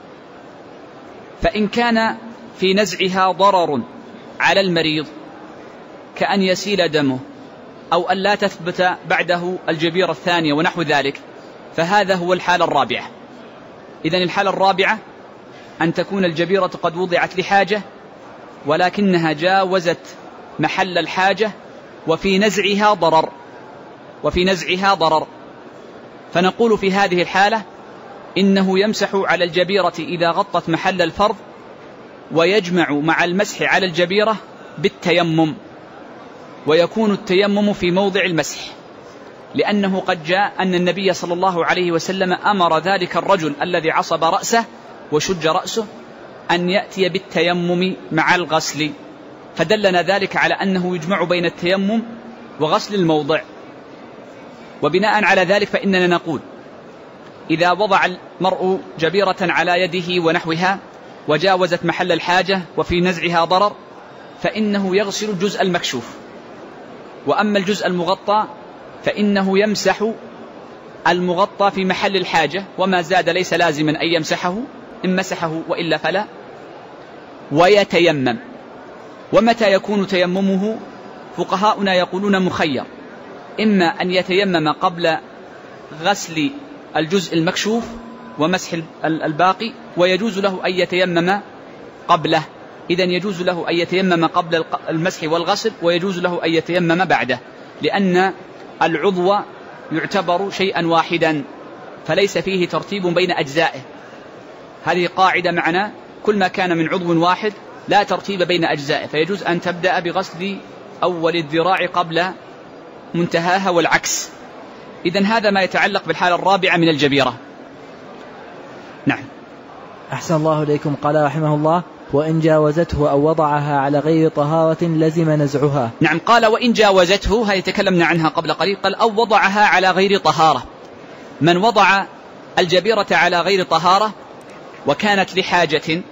[SPEAKER 2] فإن كان في نزعها ضرر على المريض كأن يسيل دمه أو أن لا تثبت بعده الجبيرة الثانية ونحو ذلك، فهذا هو الحالة الرابعة. إذن الحالة الرابعة أن تكون الجبيرة قد وضعت لحاجة ولكنها جاوزت محل الحاجة وفي نزعها ضرر، فنقول في هذه الحالة إنه يمسح على الجبيرة إذا غطت محل الفرض، ويجمع مع المسح على الجبيرة بالتيمم، ويكون التيمم في موضع المسح، لأنه قد جاء أن النبي صلى الله عليه وسلم أمر ذلك الرجل الذي عصب رأسه وشج رأسه أن يأتي بالتيمم مع الغسل، فدلنا ذلك على أنه يجمع بين التيمم وغسل الموضع. وبناء على ذلك فإننا نقول إذا وضع المرء جبيرة على يده ونحوها وجاوزت محل الحاجة وفي نزعها ضرر فإنه يغسل الجزء المكشوف، وأما الجزء المغطى فإنه يمسح المغطى في محل الحاجة، وما زاد ليس لازما أن يمسحه، إن مسحه وإلا فلا، ويتيمم. ومتى يكون تيممه؟ فقهاؤنا يقولون مخير، إما أن يتيمم قبل غسل الجزء المكشوف ومسح الباقي، ويجوز له أن يتيمم قبله. إذن يجوز له أن يتيمم قبل المسح والغسل، ويجوز له أن يتيمم بعده، لأن العضو يعتبر شيئا واحدا فليس فيه ترتيب بين أجزائه. هذه قاعدة معنا، كل ما كان من عضو واحد لا ترتيب بين أجزائه، فيجوز أن تبدأ بغسل أول الذراع قبل منتهاها والعكس. إذن هذا ما يتعلق بالحالة الرابعة من الجبيرة. نعم.
[SPEAKER 1] أحسن الله إليكم. قال رحمه الله: وإن جاوزته أو وضعها على غير طهارة لزم نزعها.
[SPEAKER 2] نعم، قال وإن جاوزته، هذه تكلمنا عنها قبل قليل، قال أو وضعها على غير طهارة. من وضع الجبيرة على غير طهارة وكانت لحاجة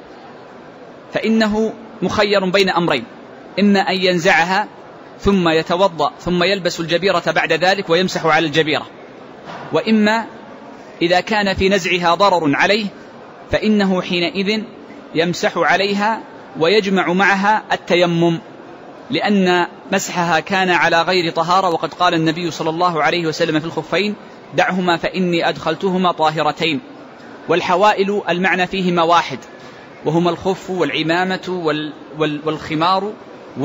[SPEAKER 2] فإنه مخير بين أمرين، إما أن ينزعها ثم يتوضأ ثم يلبس الجبيرة بعد ذلك ويمسح على الجبيرة، وإما إذا كان في نزعها ضرر عليه فإنه حينئذ يمسح عليها ويجمع معها التيمم، لأن مسحها كان على غير طهارة، وقد قال النبي صلى الله عليه وسلم في الخفين دعهما فإني أدخلتهما طاهرتين. والحوائل المعنى فيهما واحد، وهما الخف والعمامة والخمار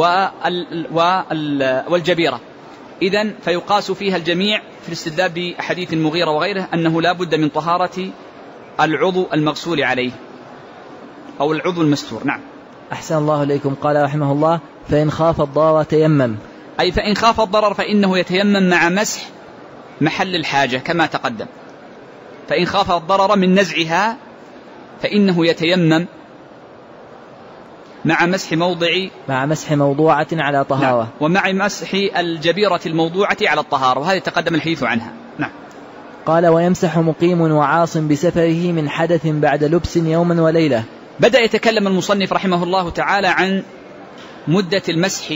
[SPEAKER 2] والجبيرة. إذن فيقاس فيها الجميع في الاستدلال بحديث المغيرة وغيره أنه لا بد من طهارة العضو المغسول عليه أو العضو المستور. نعم.
[SPEAKER 1] أحسن الله إليكم. قال رحمه الله فإن خاف الضرر تيمم،
[SPEAKER 2] أي فإن خاف الضرر فإنه يتيمم مع مسح محل الحاجة كما تقدم. فإن خاف الضرر من نزعها فإنه يتيمم مع مسح
[SPEAKER 1] موضوعة على طهارة.
[SPEAKER 2] نعم. ومع مسح الجبيرة الموضوعة على الطهارة، وهذه تقدم الحديث عنها. نعم.
[SPEAKER 1] قال ويمسح مقيم وعاص بسفره من حدث بعد لبس يوما وليلة.
[SPEAKER 2] بدأ يتكلم المصنف رحمه الله تعالى عن مدة المسح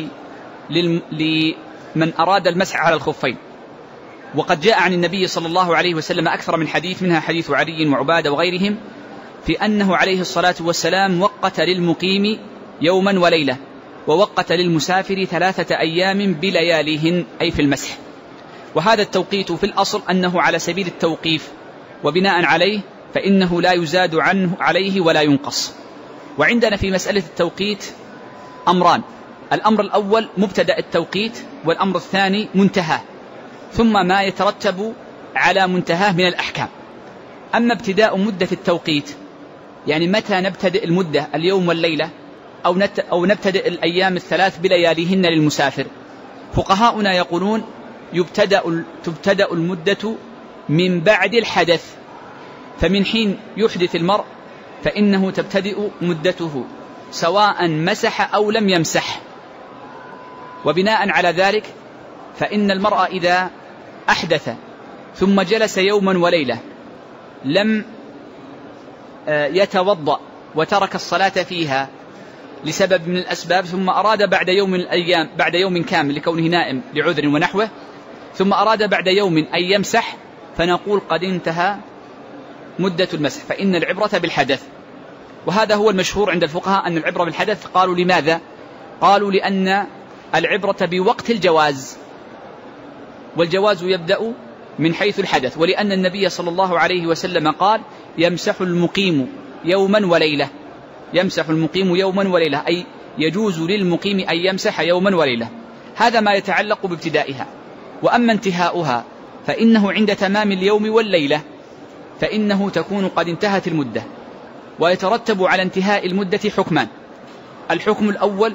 [SPEAKER 2] لمن أراد المسح على الخفين، وقد جاء عن النبي صلى الله عليه وسلم أكثر من حديث، منها حديث علي وعبادة وغيرهم، في أنه عليه الصلاة والسلام وقت للمقيم يوما وليلة، ووقت للمسافر 3 أيام بلياليهن، أي في المسح. وهذا التوقيت في الأصل أنه على سبيل التوقيف، وبناء عليه فإنه لا يزاد عليه ولا ينقص. وعندنا في مسألة التوقيت أمران: الأمر الأول مبتدأ التوقيت، والأمر الثاني منتهى، ثم ما يترتب على منتهاه من الأحكام. أما ابتداء مدة التوقيت، يعني متى نبتدئ المدة، اليوم والليلة أو نبتدئ الأيام 3 بلياليهن للمسافر، فقهاؤنا يقولون تبتدأ المدة من بعد الحدث، فمن حين يحدث المرء فإنه تبتدئ مدته سواء مسح أو لم يمسح. وبناء على ذلك فإن المرء إذا أحدث ثم جلس يوما وليلة لم يتوضأ وترك الصلاة فيها لسبب من الأسباب، ثم أراد بعد يوم من الأيام، بعد يوم كامل لكونه نائم لعذر ونحوه، ثم أراد بعد يوم أن يمسح، فنقول قد انتهى مدة المسح، فإن العبرة بالحدث. وهذا هو المشهور عند الفقهاء أن العبرة بالحدث. قالوا لماذا؟ قالوا لأن العبرة بوقت الجواز، والجواز يبدأ من حيث الحدث، ولأن النبي صلى الله عليه وسلم قال يمسح المقيم يوما وليلة، يمسح المقيم يوما وليلة، أي يجوز للمقيم أن يمسح يوما وليلة. هذا ما يتعلق بابتدائها. وأما انتهاؤها فإنه عند تمام اليوم والليلة فإنه تكون قد انتهت المدة، ويترتب على انتهاء المدة حكمان. الحكم الأول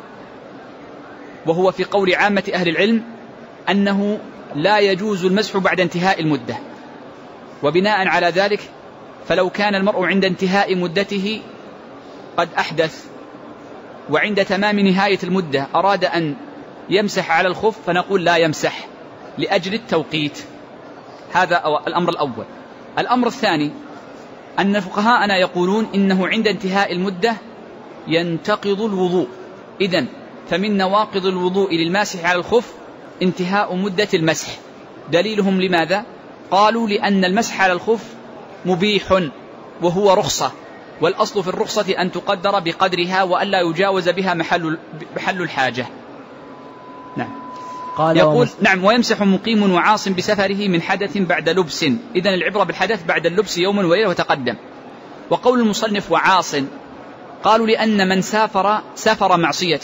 [SPEAKER 2] وهو في قول عامة أهل العلم أنه لا يجوز المسح بعد انتهاء المدة، وبناء على ذلك فلو كان المرء عند انتهاء مدته قد أحدث وعند تمام نهاية المدة أراد أن يمسح على الخف فنقول لا يمسح لأجل التوقيت. هذا الأمر الأول. الأمر الثاني أن فقهاءنا يقولون إنه عند انتهاء المدة ينتقض الوضوء. إذن فمن نواقض الوضوء للماسح على الخف انتهاء مدة المسح. دليلهم لماذا؟ قالوا لأن المسح على الخف مبيح وهو رخصة، والأصل في الرخصة أن تقدر بقدرها وألا يجاوز بها محل الحاجة. نعم. يقول نعم ويمسح مقيم وعاص بسفره من حدث بعد لبس. إذن العبرة بالحدث بعد اللبس يوم وليلة وتقدم. وقول المصنف وعاص، قالوا لأن من سافر معصية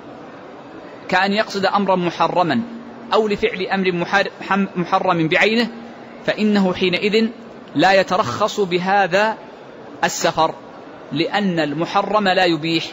[SPEAKER 2] كأن يقصد أمرا محرما أو لفعل أمر محرم بعينه فإنه حينئذ لا يترخص بهذا السفر، لأن المحرم لا يبيح.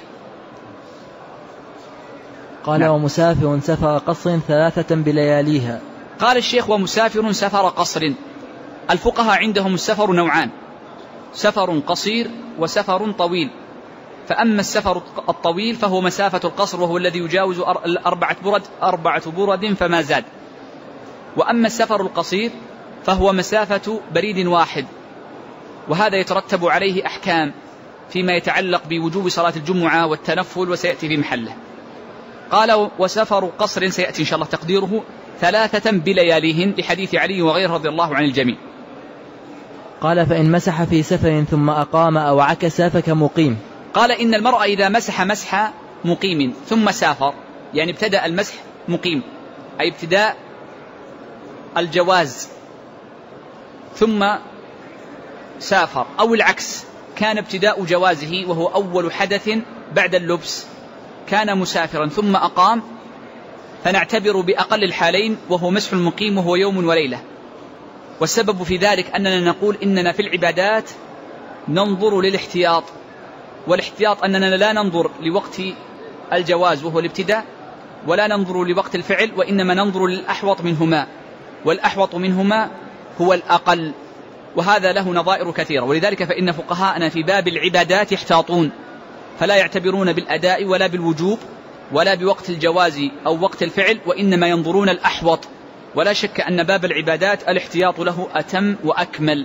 [SPEAKER 1] قال نعم. ومسافر سفر قصر 3 بلياليها.
[SPEAKER 2] قال الشيخ ومسافر سفر قصر. الفقهاء عندهم السفر نوعان: سفر قصير وسفر طويل. فأما السفر الطويل فهو مسافة القصر، وهو الذي يجاوز 4 برد فما زاد. وأما السفر القصير فهو مسافة بريد واحد، وهذا يترتب عليه أحكام فيما يتعلق بوجوب صلاة الجمعة والتنفل، وسيأتي في محله. قال وسفر قصر سيأتي إن شاء الله تقديره 3 بلياليهن، لحديث علي وغيره رضي الله عن الجميع.
[SPEAKER 1] قال فإن مسح في سفر ثم أقام أو عكس فكمقيم.
[SPEAKER 2] قال إن المرأة إذا مسح مقيم ثم سافر، يعني ابتدأ المسح مقيم أي ابتداء الجواز ثم سافر، أو العكس كان ابتداء جوازه وهو أول حدث بعد اللبس، كان مسافرا ثم أقام، فنعتبر بأقل الحالين وهو مسح المقيم وهو يوم وليلة. والسبب في ذلك أننا نقول إننا في العبادات ننظر للاحتياط، والاحتياط أننا لا ننظر لوقت الجواز وهو الابتداء، ولا ننظر لوقت الفعل، وإنما ننظر للأحوط منهما، والأحوط منهما هو الأقل، وهذا له نظائر كثيرة. ولذلك فإن فقهاءنا في باب العبادات يحتاطون، فلا يعتبرون بالأداء ولا بالوجوب ولا بوقت الجواز أو وقت الفعل، وإنما ينظرون الأحوط. ولا شك أن باب العبادات الاحتياط له أتم وأكمل.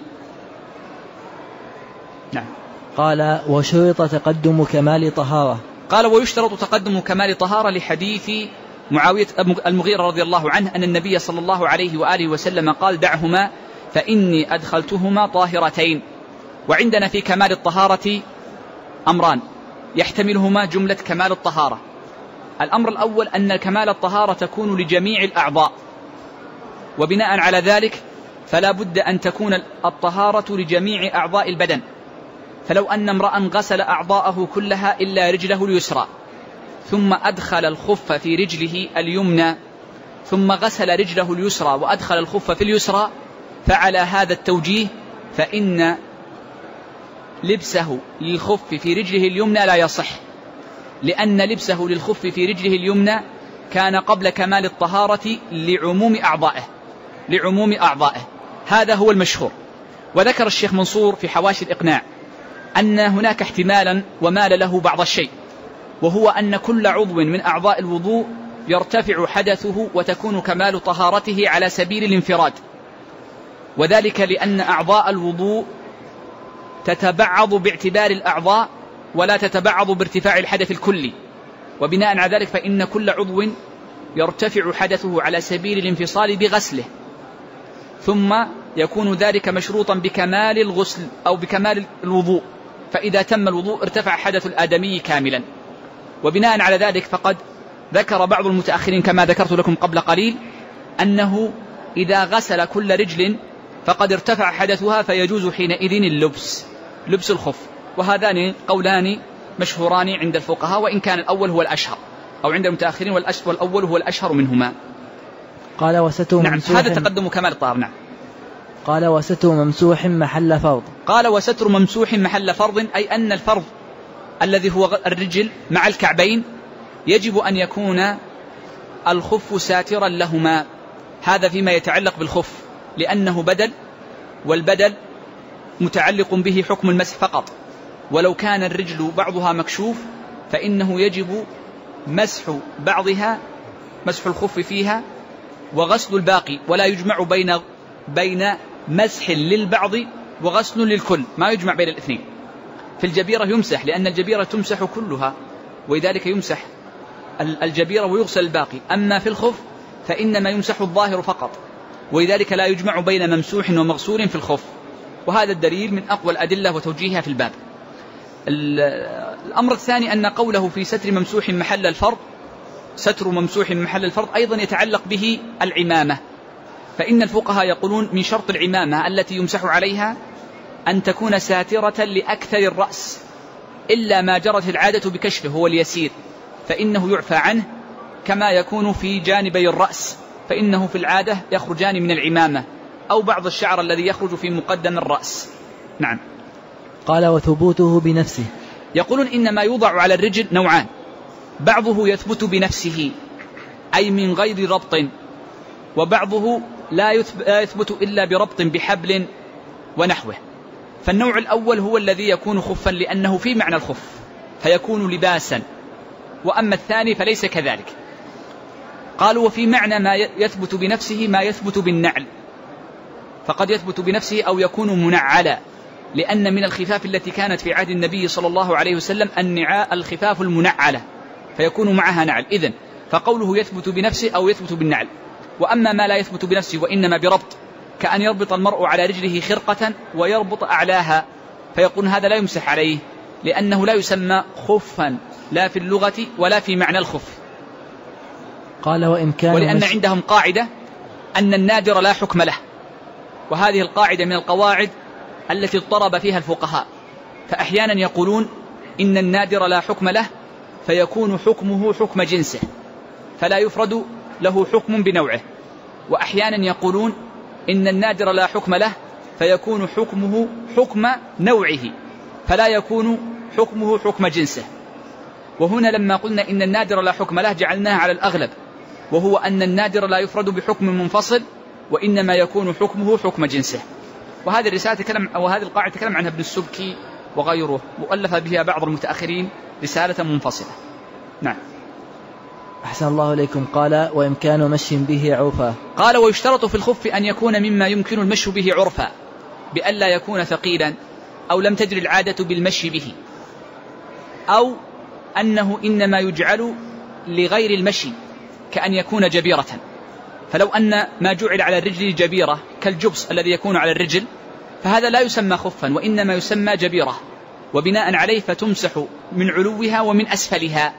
[SPEAKER 2] نعم.
[SPEAKER 1] قال وشرط تقدم كمال طهارة.
[SPEAKER 2] قال ويشترط تقدم كمال طهارة لحديث معاوية المغيرة رضي الله عنه أن النبي صلى الله عليه وآله وسلم قال دعهما فإني أدخلتهما طاهرتين. وعندنا في كمال الطهارة أمران يحتملهما جملة كمال الطهارة. الأمر الأول أن كمال الطهارة تكون لجميع الأعضاء، وبناء على ذلك فلا بد أن تكون الطهارة لجميع أعضاء البدن. فلو أن امرأ غسل أعضاءه كلها إلا رجله اليسرى، ثم أدخل الخف في رجله اليمنى، ثم غسل رجله اليسرى وأدخل الخف في اليسرى، فعلى هذا التوجيه فإن لبسه للخف في رجله اليمنى لا يصح، لأن لبسه للخف في رجله اليمنى كان قبل كمال الطهارة لعموم أعضائه. هذا هو المشهور. وذكر الشيخ منصور في حواشي الإقناع أن هناك احتمالا ومال له بعض الشيء، وهو أن كل عضو من أعضاء الوضوء يرتفع حدثه وتكون كمال طهارته على سبيل الانفراد، وذلك لأن أعضاء الوضوء تتبعض باعتبار الأعضاء ولا تتبعض بارتفاع الحدث الكلي، وبناء على ذلك فإن كل عضو يرتفع حدثه على سبيل الانفصال بغسله، ثم يكون ذلك مشروطا بكمال الغسل أو بكمال الوضوء، فإذا تم الوضوء ارتفع حدث الآدمي كاملا. وبناء على ذلك فقد ذكر بعض المتأخرين كما ذكرت لكم قبل قليل أنه إذا غسل كل رجل فقد ارتفع حدثها، فيجوز حينئذ لبس الخف. وهذان قولان مشهوران عند الفقهاء، وإن كان الأول هو الأشهر، أو عند المتأخرين والأول هو الأشهر منهما.
[SPEAKER 1] قال وستر
[SPEAKER 2] نعم، هذا تقدم كمال الطهارة. نعم.
[SPEAKER 1] قال وستر ممسوح محل فرض.
[SPEAKER 2] قال وستر ممسوح محل فرض، أي أن الفرض الذي هو الرجل مع الكعبين يجب أن يكون الخف ساترا لهما. هذا فيما يتعلق بالخف، لأنه بدل، والبدل متعلق به حكم المسح فقط. ولو كان الرجل بعضها مكشوف فإنه يجب مسح بعضها، مسح الخف فيها وغسل الباقي، ولا يجمع بين مسح للبعض وغسل للكل، ما يجمع بين الاثنين. في الجبيرة يمسح لأن الجبيرة تمسح كلها، ولذلك يمسح الجبيرة ويغسل الباقي. أما في الخف فإنما يمسح الظاهر فقط، ولذلك لا يجمع بين ممسوح ومغسول في الخف. وهذا الدليل من أقوى الأدلة وتوجيهها في الباب. الأمر الثاني أن قوله في ستر ممسوح محل الفرض، ستر ممسوح محل الفرض أيضا يتعلق به العمامة. فإن الفقهاء يقولون من شرط العمامة التي يمسح عليها أن تكون ساترة لأكثر الرأس، إلا ما جرت العادة بكشفه هو اليسير، فإنه يعفى عنه، كما يكون في جانبي الرأس، فإنه في العادة يخرجان من العمامة، أو بعض الشعر الذي يخرج في مقدم الرأس. نعم.
[SPEAKER 1] قال وثبوته بنفسه.
[SPEAKER 2] يقولون إنما يوضع على الرجل نوعان، بعضه يثبت بنفسه أي من غير ربط، وبعضه لا يثبت إلا بربط بحبل ونحوه. فالنوع الأول هو الذي يكون خفا لأنه في معنى الخف، فيكون لباسا، وأما الثاني فليس كذلك. قالوا وفي معنى ما يثبت بنفسه ما يثبت بالنعل، فقد يثبت بنفسه أو يكون منعلا، لأن من الخفاف التي كانت في عهد النبي صلى الله عليه وسلم الخفاف المنعلة فيكون معها نعل. إذن فقوله يثبت بنفسه أو يثبت بالنعل. وأما ما لا يثبت بنفسه وإنما بربط، كأن يربط المرء على رجله خرقة ويربط أعلاها، فيقول هذا لا يمسح عليه، لأنه لا يسمى خفا لا في اللغة ولا في معنى الخف.
[SPEAKER 1] قال
[SPEAKER 2] ولأن عندهم قاعدة أن النادر لا حكم له، وهذه القاعدة من القواعد التي اضطرب فيها الفقهاء، فأحيانا يقولون إن النادر لا حكم له فيكون حكمه حكم جنسه فلا يفرد له حكم بنوعه، وأحيانا يقولون إن النادر لا حكم له فيكون حكمه حكم نوعه فلا يكون حكمه حكم جنسه. وهنا لما قلنا إن النادر لا حكم له جعلناها على الأغلب، وهو أن النادر لا يفرد بحكم منفصل وإنما يكون حكمه حكم جنسه. وهذه القاعدة تكلم عنها ابن السبكي وغيره، مؤلف بها بعض المتأخرين رسالة منفصلة. نعم.
[SPEAKER 1] أحسن الله إليكم. قال وإمكان مشي به عرفا.
[SPEAKER 2] قال ويشترط في الخف أن يكون مما يمكن المشي به عرفا، بألا يكون ثقيلا أو لم تجري العادة بالمشي به، أو أنه إنما يجعل لغير المشي كأن يكون جبيرة، فلو أن ما جعل على الرجل جبيرة كالجبس الذي يكون على الرجل فهذا لا يسمى خفا وإنما يسمى جبيرة، وبناء عليه فتمسح من علوها ومن أسفلها.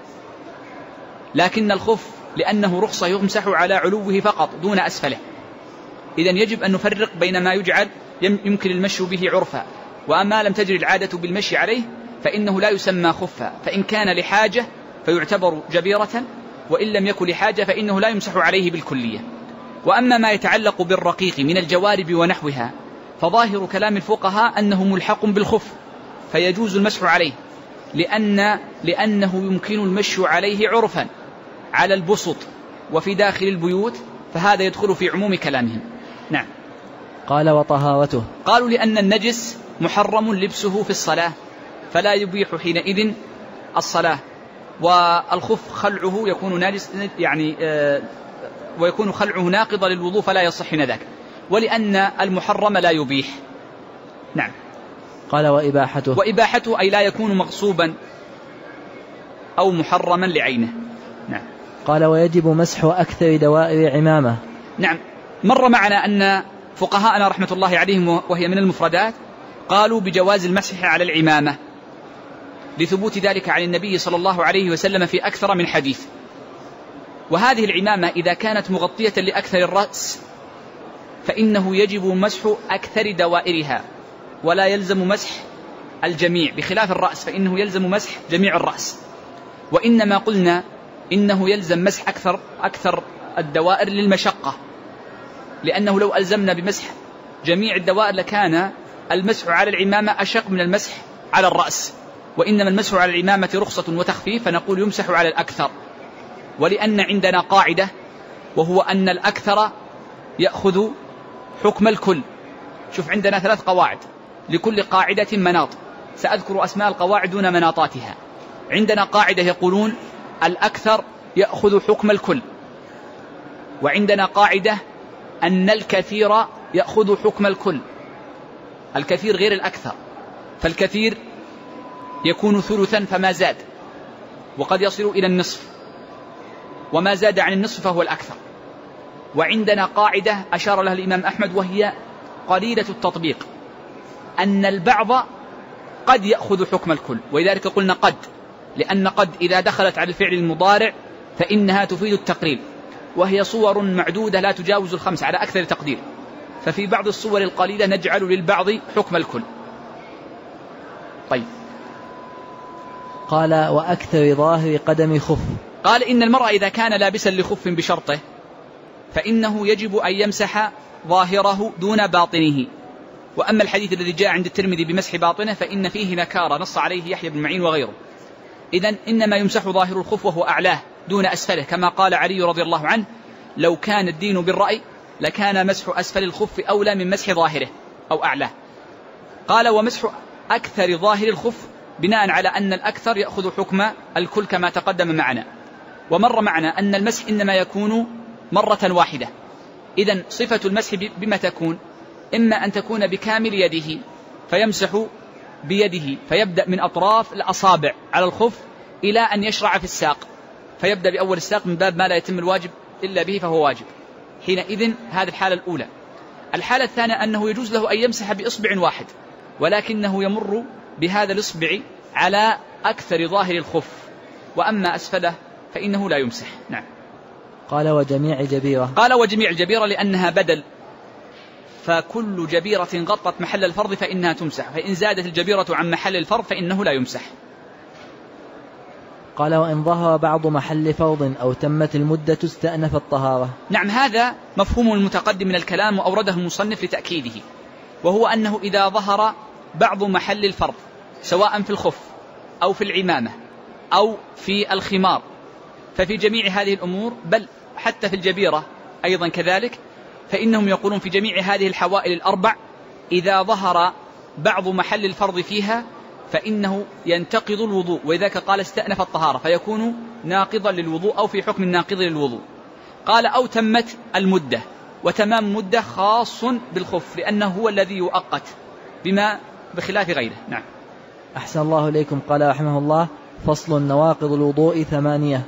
[SPEAKER 2] لكن الخف لأنه رخصة يمسح على علوه فقط دون أسفله. إذن يجب أن نفرق بين ما يجعل يمكن المشي به عرفا، وأما لم تجري العادة بالمشي عليه فإنه لا يسمى خفا، فإن كان لحاجة فيعتبر جبيرة، وإن لم يكن لحاجة فإنه لا يمسح عليه بالكلية. وأما ما يتعلق بالرقيق من الجوارب ونحوها فظاهر كلام الفقهاء أنه ملحق بالخف فيجوز المسح عليه، لأنه يمكن المشي عليه عرفا على البسط وفي داخل البيوت، فهذا يدخل في عموم كلامهم. نعم.
[SPEAKER 1] قال وطهارته.
[SPEAKER 2] قالوا لأن النجس محرم لبسه في الصلاة فلا يبيح حينئذ الصلاة، والخف خلعه يكون ناجس ويكون خلعه ناقضا للوضوء فلا يصح ذاك، ولأن المحرم لا يبيح. نعم.
[SPEAKER 1] قال
[SPEAKER 2] وإباحته أي لا يكون مغصوبا أو محرما لعينه. نعم.
[SPEAKER 1] قال ويجب مسح أكثر دوائر عمامة.
[SPEAKER 2] نعم. مر معنا أن فقهاءنا رحمة الله عليهم وهي من المفردات قالوا بجواز المسح على العمامة لثبوت ذلك عن النبي صلى الله عليه وسلم في أكثر من حديث. وهذه العمامة إذا كانت مغطية لأكثر الرأس فإنه يجب مسح أكثر دوائرها ولا يلزم مسح الجميع، بخلاف الرأس فإنه يلزم مسح جميع الرأس. وإنما قلنا إنه يلزم مسح أكثر الدوائر للمشقة، لأنه لو ألزمنا بمسح جميع الدوائر لكان المسح على العمامة أشق من المسح على الرأس، وإنما المسح على العمامة رخصة وتخفيف فنقول يمسح على الأكثر. ولأن عندنا قاعدة وهو أن الأكثر يأخذ حكم الكل. شوف عندنا 3 قواعد لكل قاعدة مناط، سأذكر أسماء القواعد دون مناطاتها. عندنا قاعدة يقولون الأكثر يأخذ حكم الكل، وعندنا قاعدة أن الكثير يأخذ حكم الكل. الكثير غير الأكثر، فالكثير يكون ثلثا فما زاد، وقد يصل إلى النصف، وما زاد عن النصف فهو الأكثر. وعندنا قاعدة أشار لها الإمام أحمد وهي قليلة التطبيق، أن البعض قد يأخذ حكم الكل، ولذلك قلنا قد، لأن قد إذا دخلت على الفعل المضارع فإنها تفيد التقليل، وهي صور معدودة لا تجاوز 5 على أكثر تقدير، ففي بعض الصور القليلة نجعل للبعض حكم الكل. طيب.
[SPEAKER 1] قال وأكثر ظاهر قدم خف.
[SPEAKER 2] قال إن المرأة إذا كان لابسا لخف بشرطه فإنه يجب أن يمسح ظاهره دون باطنه. وأما الحديث الذي جاء عند الترمذي بمسح باطنه فإن فيه نكارة نص عليه يحيى بن معين وغيره. إذن إنما يمسح ظاهر الخف وهو أعلاه دون أسفله، كما قال علي رضي الله عنه لو كان الدين بالرأي لكان مسح أسفل الخف أولى من مسح ظاهره أو أعلاه. قال ومسح أكثر ظاهر الخف بناء على أن الأكثر يأخذ حكم الكل كما تقدم معنا. ومر معنا أن المسح إنما يكون مرة واحدة. إذن صفة المسح بما تكون؟ إما أن تكون بكامل يده فيمسح بيده فيبدأ من أطراف الأصابع على الخف إلى أن يشرع في الساق، فيبدأ بأول الساق من باب ما لا يتم الواجب إلا به فهو واجب. حينئذ هذه الحالة الأولى. الحالة الثانية أنه يجوز له أن يمسح بإصبع واحد، ولكنه يمر بهذا الإصبع على أكثر ظاهر الخف، وأما أسفله فإنه لا يمسح. نعم.
[SPEAKER 1] قال وجميع جبيرة.
[SPEAKER 2] قال وجميع الجبيرة لأنها بدل، فكل جبيرة غطت محل الفرض فإنها تمسح، فإن زادت الجبيرة عن محل الفرض فإنه لا يمسح.
[SPEAKER 1] قال وإن ظهر بعض محل فرض أو تمت المدة استأنف الطهارة.
[SPEAKER 2] نعم، هذا مفهوم المتقدم من الكلام وأورده المصنف لتأكيده، وهو أنه إذا ظهر بعض محل الفرض سواء في الخف أو في العمامة أو في الخمار، ففي جميع هذه الأمور بل حتى في الجبيرة أيضا كذلك، فإنهم يقولون في جميع هذه الحوائل الأربع إذا ظهر بعض محل الفرض فيها فإنه ينتقض الوضوء، وإذاك قال استأنف الطهارة فيكون ناقضا للوضوء أو في حكم الناقض للوضوء. قال أو تمت المدة، وتمام المدة خاص بالخف لأنه هو الذي يؤقت بما بخلاف غيره. نعم.
[SPEAKER 1] أحسن الله إليكم. قال رحمه الله: فصل: نواقض الوضوء 8.